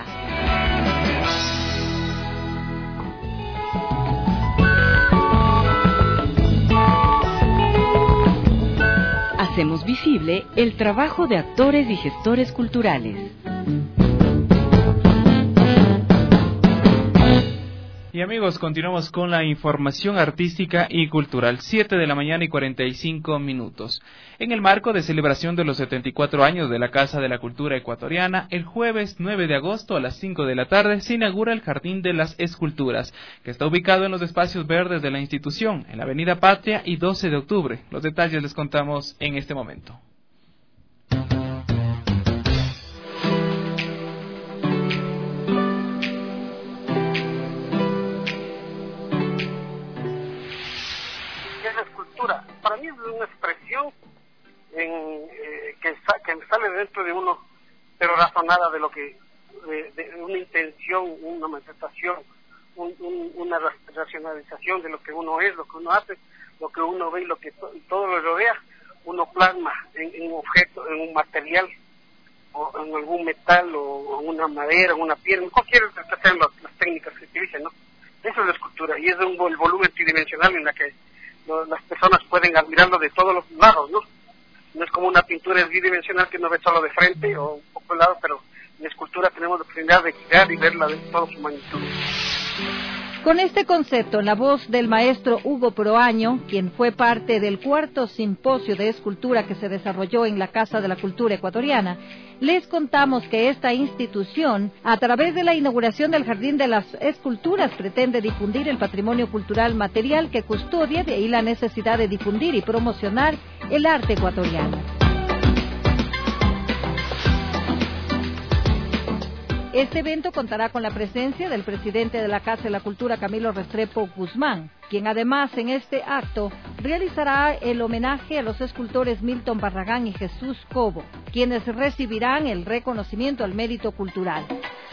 Hacemos visible el trabajo de actores y gestores culturales. Y amigos, continuamos con la información artística y cultural, siete de la mañana y cuarenta y cinco minutos. En el marco de celebración de los setenta y cuatro años de la Casa de la Cultura Ecuatoriana, el jueves nueve de agosto a las cinco de la tarde se inaugura el Jardín de las Esculturas, que está ubicado en los espacios verdes de la institución, en la Avenida Patria y doce de octubre. Los detalles les contamos en este momento. Para mí es una expresión en, eh, que, sa que sale dentro de uno, pero razonada de lo que, de, de una intención, una manifestación, un, un, una racionalización de lo que uno es, lo que uno hace, lo que uno ve y lo que to todo lo rodea, uno plasma en, en un objeto, en un material, o en algún metal, o en una madera, en una piedra, en cualquier que sean las, las técnicas que utilicen, ¿no? Eso es la escultura, y es un, el volumen tridimensional en la que las personas pueden admirarlo de todos los lados, ¿no? No es como una pintura bidimensional que uno ve solo de frente o un poco de lado, pero en escultura tenemos la oportunidad de girar y verla de toda su magnitud. Con este concepto, en la voz del maestro Hugo Proaño, quien fue parte del cuarto simposio de escultura que se desarrolló en la Casa de la Cultura Ecuatoriana, les contamos que esta institución, a través de la inauguración del Jardín de las Esculturas, pretende difundir el patrimonio cultural material que custodia, de ahí la necesidad de difundir y promocionar el arte ecuatoriano. Este evento contará con la presencia del presidente de la Casa de la Cultura, Camilo Restrepo Guzmán, quien además en este acto realizará el homenaje a los escultores Milton Barragán y Jesús Cobo, quienes recibirán el reconocimiento al mérito cultural.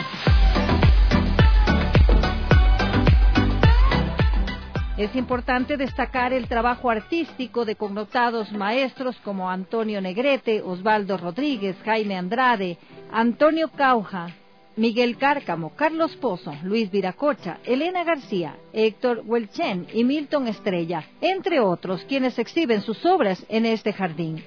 Es importante destacar el trabajo artístico de connotados maestros como Antonio Negrete, Osvaldo Rodríguez, Jaime Andrade, Antonio Cauja, Miguel Cárcamo, Carlos Pozo, Luis Viracocha, Elena García, Héctor Huelchen y Milton Estrella, entre otros, quienes exhiben sus obras en este jardín.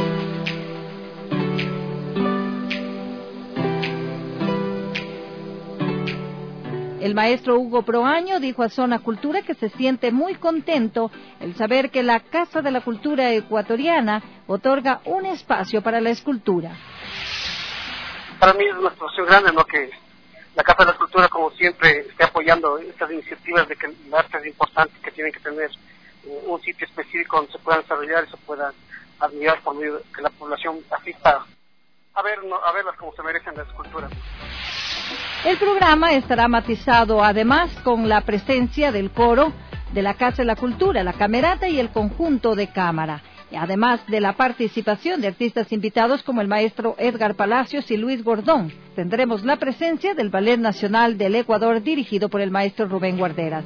El maestro Hugo Proaño dijo a Zona Cultura que se siente muy contento el saber que la Casa de la Cultura Ecuatoriana otorga un espacio para la escultura. Para mí es una situación grande, ¿no?, que la Casa de la Cultura, como siempre, esté apoyando estas iniciativas de que el arte es importante, que tienen que tener eh, un sitio específico donde se puedan desarrollar y se puedan admirar, por medio de que la población asista a, ver, no, a verlas como se merecen las esculturas. El programa estará matizado además con la presencia del coro de la Casa de la Cultura, la Camerata y el conjunto de cámara, además de la participación de artistas invitados como el maestro Edgar Palacios y Luis Gordón. Tendremos la presencia del Ballet Nacional del Ecuador, dirigido por el maestro Rubén Guarderas.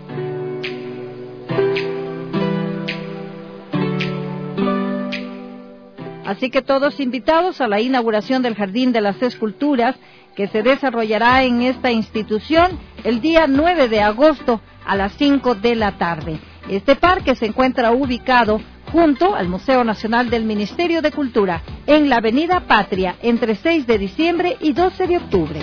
Así que todos invitados a la inauguración del Jardín de las Esculturas, que se desarrollará en esta institución el día nueve de agosto a las cinco de la tarde. Este parque se encuentra ubicado junto al Museo Nacional del Ministerio de Cultura, en la Avenida Patria, entre seis de diciembre y doce de octubre.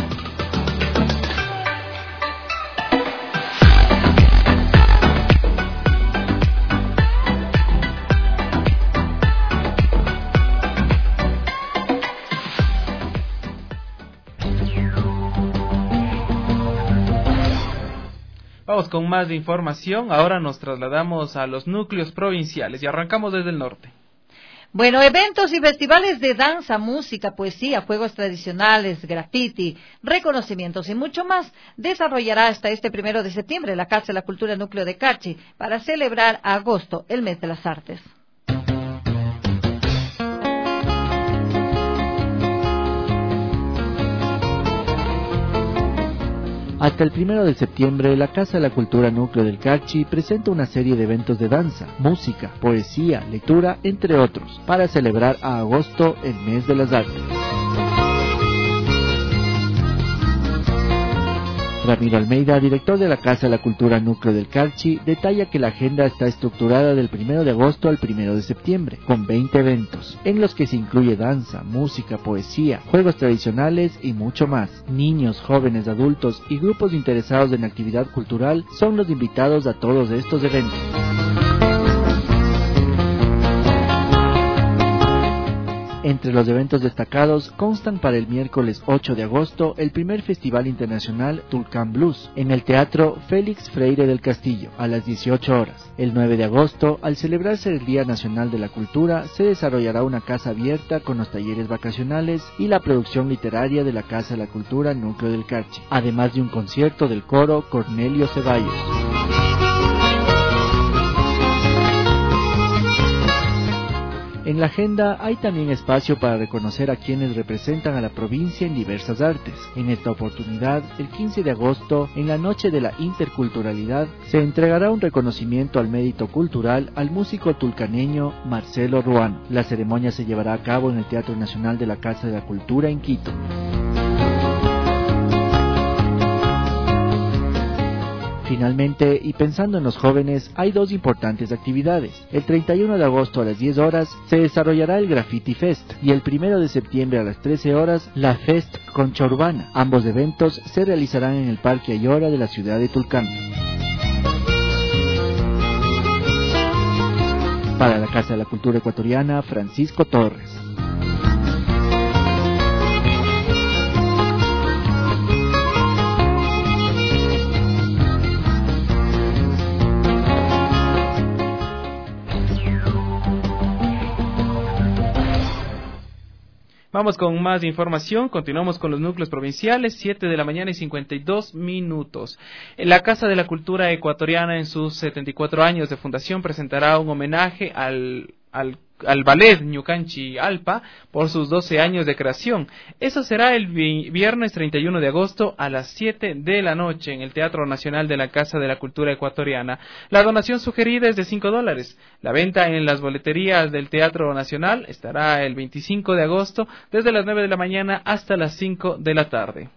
Vamos con más de información. Ahora nos trasladamos a los núcleos provinciales y arrancamos desde el norte. Bueno, eventos y festivales de danza, música, poesía, juegos tradicionales, graffiti, reconocimientos y mucho más desarrollará hasta este primero de septiembre la Casa de la Cultura Núcleo de Carchi para celebrar a agosto, el mes de las artes. Hasta el primero de septiembre, la Casa de la Cultura Núcleo del Carchi presenta una serie de eventos de danza, música, poesía, lectura, entre otros, para celebrar a agosto el mes de las artes. Ramiro Almeida, director de la Casa de la Cultura Núcleo del Carchi, detalla que la agenda está estructurada del primero de agosto al primero de septiembre, con veinte eventos, en los que se incluye danza, música, poesía, juegos tradicionales y mucho más. Niños, jóvenes, adultos y grupos interesados en actividad cultural son los invitados a todos estos eventos. Entre los eventos destacados constan para el miércoles ocho de agosto el primer Festival Internacional Tulcán Blues en el Teatro Félix Freire del Castillo a las dieciocho horas. El nueve de agosto, al celebrarse el Día Nacional de la Cultura, se desarrollará una casa abierta con los talleres vacacionales y la producción literaria de la Casa de la Cultura Núcleo del Carchi, además de un concierto del coro Cornelio Ceballos. En la agenda hay también espacio para reconocer a quienes representan a la provincia en diversas artes. En esta oportunidad, el quince de agosto, en la Noche de la Interculturalidad, se entregará un reconocimiento al mérito cultural al músico tulcaneño Marcelo Ruano. La ceremonia se llevará a cabo en el Teatro Nacional de la Casa de la Cultura en Quito. Finalmente, y pensando en los jóvenes, hay dos importantes actividades. El treinta y uno de agosto a las diez horas se desarrollará el Graffiti Fest y el primero de septiembre a las trece horas la Fest Concha Urbana. Ambos eventos se realizarán en el Parque Ayora de la ciudad de Tulcán. Para la Casa de la Cultura Ecuatoriana, Francisco Torres. Vamos con más información, continuamos con los núcleos provinciales, siete de la mañana y cincuenta y dos minutos. La Casa de la Cultura Ecuatoriana, en sus setenta y cuatro años de fundación, presentará un homenaje al, al, al ballet Ñucanchi Alpa por sus doce años de creación. Eso será el viernes treinta y uno de agosto a las siete de la noche en el Teatro Nacional de la Casa de la Cultura Ecuatoriana. La donación sugerida es de cinco dólares. La venta en las boleterías del Teatro Nacional estará el veinticinco de agosto desde las nueve de la mañana hasta las cinco de la tarde.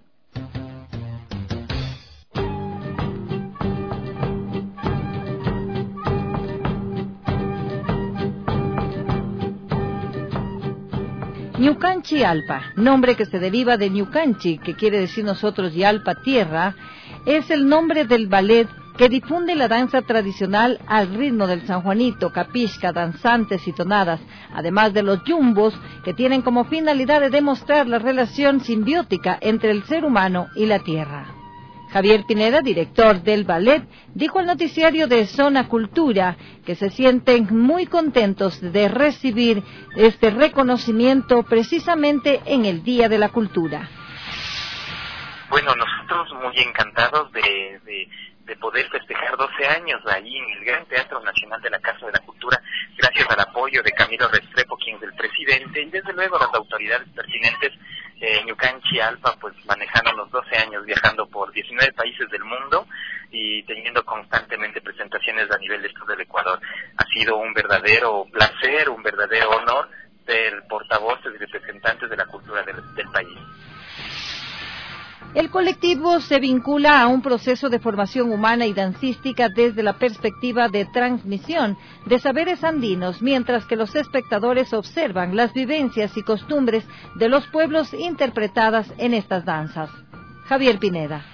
Ñucanchi Alpa, nombre que se deriva de Ñucanchi, que quiere decir nosotros, y Alpa tierra, es el nombre del ballet que difunde la danza tradicional al ritmo del San Juanito, capisca, danzantes y tonadas, además de los yumbos, que tienen como finalidad de demostrar la relación simbiótica entre el ser humano y la tierra. Javier Pineda, director del ballet, dijo al noticiario de Zona Cultura que se sienten muy contentos de recibir este reconocimiento precisamente en el Día de la Cultura. Bueno, nosotros muy encantados de, de, de poder festejar doce años ahí en el Gran Teatro Nacional de la Casa de la Cultura, gracias al apoyo de Camilo Restrepo, quien es el presidente, y desde luego las autoridades pertinentes. Eh, Ñucanchi Alpa, pues manejando los doce años, viajando por diecinueve países del mundo y teniendo constantemente presentaciones a nivel de todo el Ecuador. Ha sido un verdadero placer, un verdadero honor ser portavoces y representantes de la cultura del, del país. El colectivo se vincula a un proceso de formación humana y dancística desde la perspectiva de transmisión de saberes andinos, mientras que los espectadores observan las vivencias y costumbres de los pueblos interpretadas en estas danzas. Javier Pineda.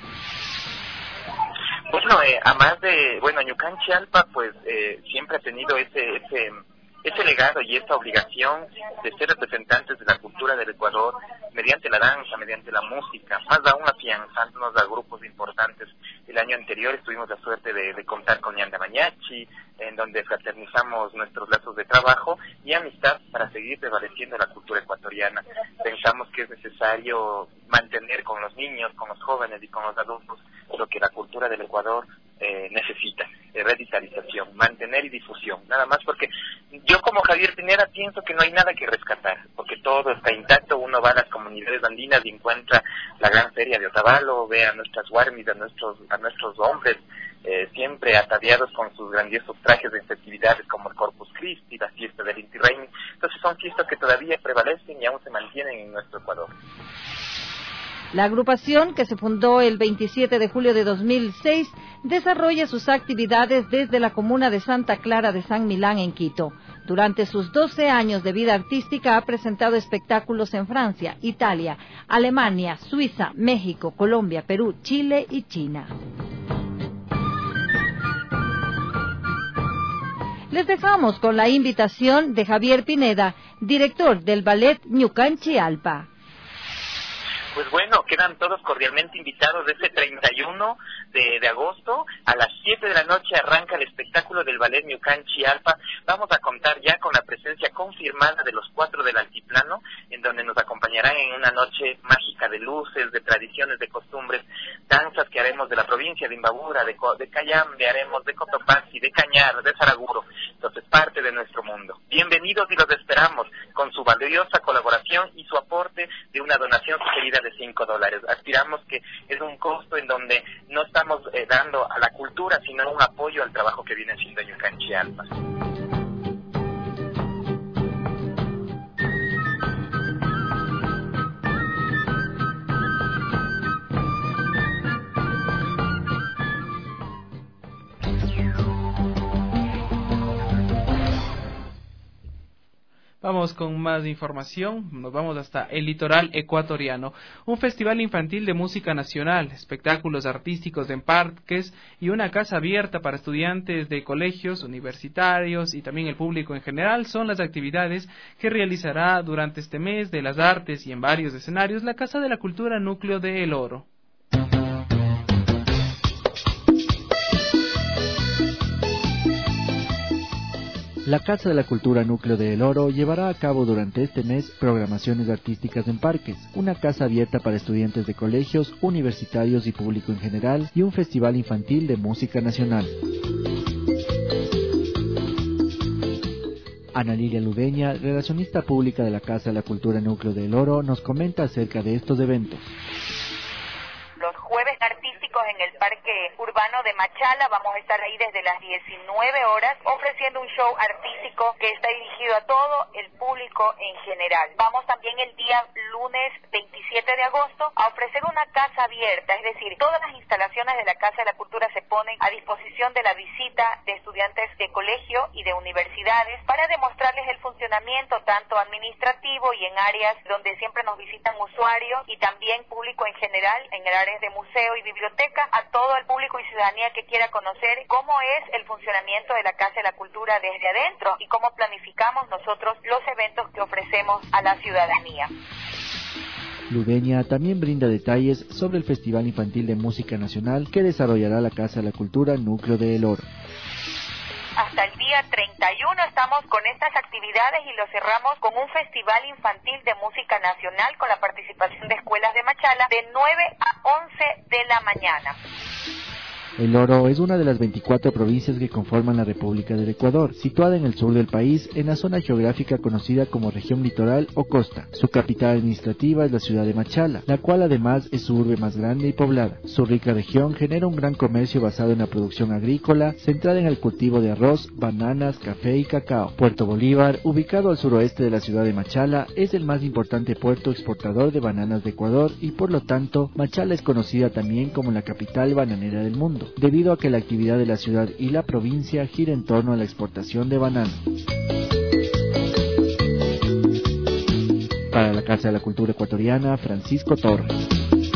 Bueno, eh, además de, bueno, Ñucanchi Alpa, pues eh, siempre ha tenido ese, ese, ese legado y esa obligación de ser representantes de la cultura del Ecuador mediante la danza, mediante la música, más aún afianzándonos a grupos importantes. El año anterior tuvimos la suerte de, de contar con Ñanda Mañachi, en donde fraternizamos nuestros lazos de trabajo y amistad para seguir prevaleciendo la cultura ecuatoriana. Pensamos que es necesario mantener con los niños, con los jóvenes y con los adultos lo que la cultura del Ecuador eh, necesita, eh, revitalización, mantener y difusión, nada más, porque yo como Javier Pineda pienso que no hay nada que rescatar, porque todo está intacto. Uno va a las comunidades andinas y encuentra la gran feria de Otavalo, ve a nuestras huarmis, a nuestros, a nuestros hombres, eh, siempre ataviados con sus grandiosos trajes de festividades como el Corpus Christi, la fiesta del Inti Raymi. Entonces son fiestas que todavía prevalecen y aún se mantienen en nuestro Ecuador. La agrupación, que se fundó el veintisiete de julio de dos mil seis, desarrolla sus actividades desde la comuna de Santa Clara de San Milán en Quito. Durante sus doce años de vida artística ha presentado espectáculos en Francia, Italia, Alemania, Suiza, México, Colombia, Perú, Chile y China. Les dejamos con la invitación de Javier Pineda, director del ballet Ñucanchi Alpa. Pues bueno, quedan todos cordialmente invitados este treinta y uno de, de agosto. A las siete de la noche arranca el espectáculo del ballet Ñucanchi Alpa. Vamos a contar ya con la presencia confirmada de los cuatro del altiplano, en donde nos acompañarán en una noche mágica de luces, de tradiciones, de costumbres, danzas que haremos de la provincia de Imbabura, de, de Cayambe, haremos de Cotopaxi, de Cañar, de Saraguro. Entonces, parte de nuestro mundo. Bienvenidos y los esperamos con su valiosa colaboración y su aporte de una donación sugerida de cinco dólares. Aspiramos que es un costo en donde no estamos eh, dando a la cultura, sino un apoyo al trabajo que viene haciendo Ñucanchi Alpa. Vamos con más información, nos vamos hasta el litoral ecuatoriano. Un festival infantil de música nacional, espectáculos artísticos en parques y una casa abierta para estudiantes de colegios, universitarios y también el público en general son las actividades que realizará durante este mes de las artes y en varios escenarios la Casa de la Cultura Núcleo de El Oro. La Casa de la Cultura Núcleo de El Oro llevará a cabo durante este mes programaciones artísticas en parques, una casa abierta para estudiantes de colegios, universitarios y público en general, y un festival infantil de música nacional. Ana Lilia Ludeña, relacionista pública de la Casa de la Cultura Núcleo de El Oro, nos comenta acerca de estos eventos. Los jueves artísticos en el Parque Urbano de Machala, vamos a estar ahí desde las diecinueve horas ofreciendo un show artístico que está dirigido a todo el público en general. Vamos también el día lunes veintisiete de agosto a ofrecer una casa abierta, es decir, todas las instalaciones de la Casa de la Cultura se ponen a disposición de la visita de estudiantes de colegio y de universidades para demostrarles el funcionamiento tanto administrativo y en áreas donde siempre nos visitan usuarios y también público en general, en el área de museo y biblioteca, a todo el público y ciudadanía que quiera conocer cómo es el funcionamiento de la Casa de la Cultura desde adentro y cómo planificamos nosotros los eventos que ofrecemos a la ciudadanía. Ludeña también brinda detalles sobre el Festival Infantil de Música Nacional que desarrollará la Casa de la Cultura Núcleo de El Oro. Hasta el día treinta y uno estamos con estas actividades y lo cerramos con un festival infantil de música nacional con la participación de escuelas de Machala de nueve a once de la mañana. El Oro es una de las veinticuatro provincias que conforman la República del Ecuador, situada en el sur del país, en la zona geográfica conocida como región litoral o costa. Su capital administrativa es la ciudad de Machala, la cual además es su urbe más grande y poblada. Su rica región genera un gran comercio basado en la producción agrícola, centrada en el cultivo de arroz, bananas, café y cacao. Puerto Bolívar, ubicado al suroeste de la ciudad de Machala, es el más importante puerto exportador de bananas de Ecuador y por lo tanto, Machala es conocida también como la capital bananera del mundo, debido a que la actividad de la ciudad y la provincia gira en torno a la exportación de banana. Para la Casa de la Cultura Ecuatoriana, Francisco Torres.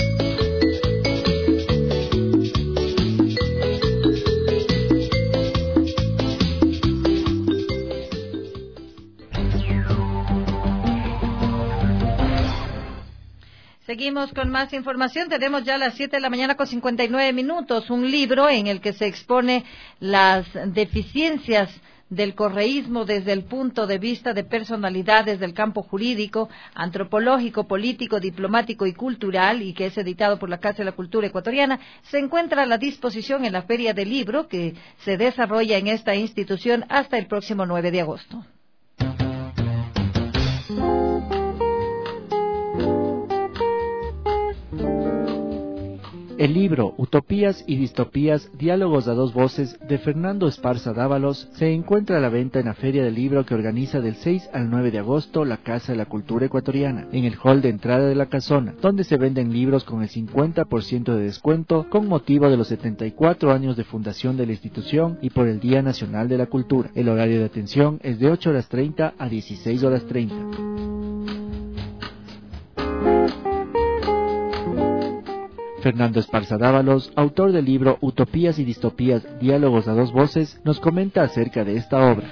Seguimos con más información. Tenemos ya las siete de la mañana con cincuenta y nueve minutos. Un libro en el que se expone las deficiencias del correísmo desde el punto de vista de personalidades del campo jurídico, antropológico, político, diplomático y cultural, y que es editado por la Casa de la Cultura Ecuatoriana, se encuentra a la disposición en la Feria del Libro que se desarrolla en esta institución hasta el próximo nueve de agosto. El libro Utopías y Distopías, Diálogos a dos voces, de Fernando Esparza Dávalos, se encuentra a la venta en la Feria del Libro que organiza del seis al nueve de agosto la Casa de la Cultura Ecuatoriana, en el hall de entrada de la casona, donde se venden libros con el cincuenta por ciento de descuento con motivo de los setenta y cuatro años de fundación de la institución y por el Día Nacional de la Cultura. El horario de atención es de ocho horas treinta a dieciséis horas treinta. Fernando Esparza Dávalos, autor del libro Utopías y Distopías, Diálogos a dos voces, nos comenta acerca de esta obra.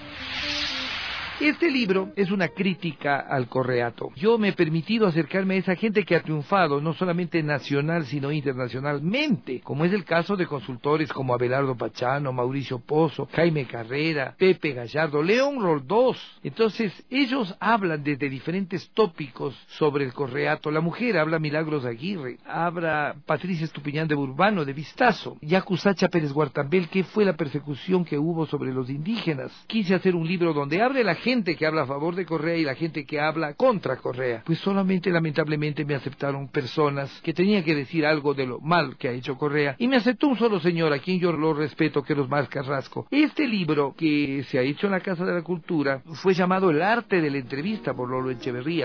Este libro es una crítica al correato. Yo me he permitido acercarme a esa gente que ha triunfado, no solamente nacional, sino internacionalmente, como es el caso de consultores como Abelardo Pachano, Mauricio Pozo, Jaime Carrera, Pepe Gallardo, León Roldós. Entonces, ellos hablan desde diferentes tópicos sobre el correato. La mujer habla Milagros Aguirre, habla Patricia Estupiñán de Burbano, de Vistazo, Yacusacha Pérez Guartambel, qué fue la persecución que hubo sobre los indígenas. Quise hacer un libro donde hable la gente gente que habla a favor de Correa y la gente que habla contra Correa. Pues solamente lamentablemente me aceptaron personas que tenían que decir algo de lo mal que ha hecho Correa, y me aceptó un solo señor a quien yo lo respeto, que es Osmar Carrasco. Este libro que se ha hecho en la Casa de la Cultura fue llamado El arte de la entrevista por Lolo Echeverría.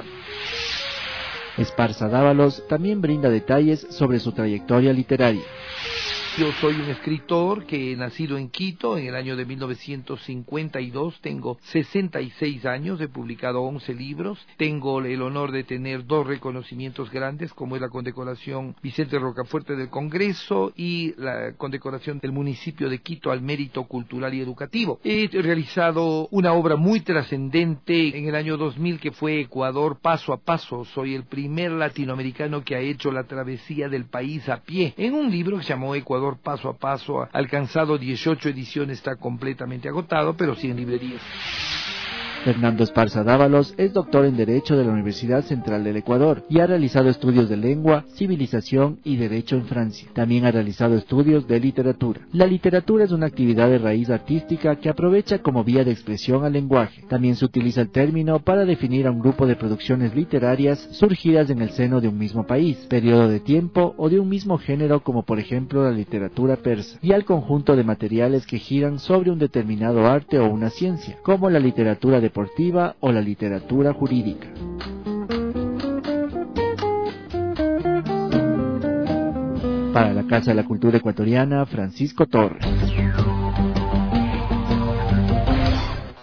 Esparza Dávalos también brinda detalles sobre su trayectoria literaria. Yo soy un escritor que he nacido en Quito en el año de mil novecientos cincuenta y dos, tengo sesenta y seis años, he publicado once libros, tengo el honor de tener dos reconocimientos grandes, como es la condecoración Vicente Rocafuerte del Congreso y la condecoración del municipio de Quito al mérito cultural y educativo. He realizado una obra muy trascendente en el año dos mil que fue Ecuador paso a paso. Soy el primer latinoamericano que ha hecho la travesía del país a pie, en un libro que se llamó Ecuador paso a paso, ha alcanzado dieciocho ediciones, está completamente agotado, pero sí en librerías. Fernando Esparza Dávalos es doctor en Derecho de la Universidad Central del Ecuador y ha realizado estudios de lengua, civilización y derecho en Francia. También ha realizado estudios de literatura. La literatura es una actividad de raíz artística que aprovecha como vía de expresión al lenguaje. También se utiliza el término para definir a un grupo de producciones literarias surgidas en el seno de un mismo país, periodo de tiempo o de un mismo género, como por ejemplo la literatura persa, y al conjunto de materiales que giran sobre un determinado arte o una ciencia, como la literatura de deportiva o la literatura jurídica. Para la Casa de la Cultura Ecuatoriana, Francisco Torres.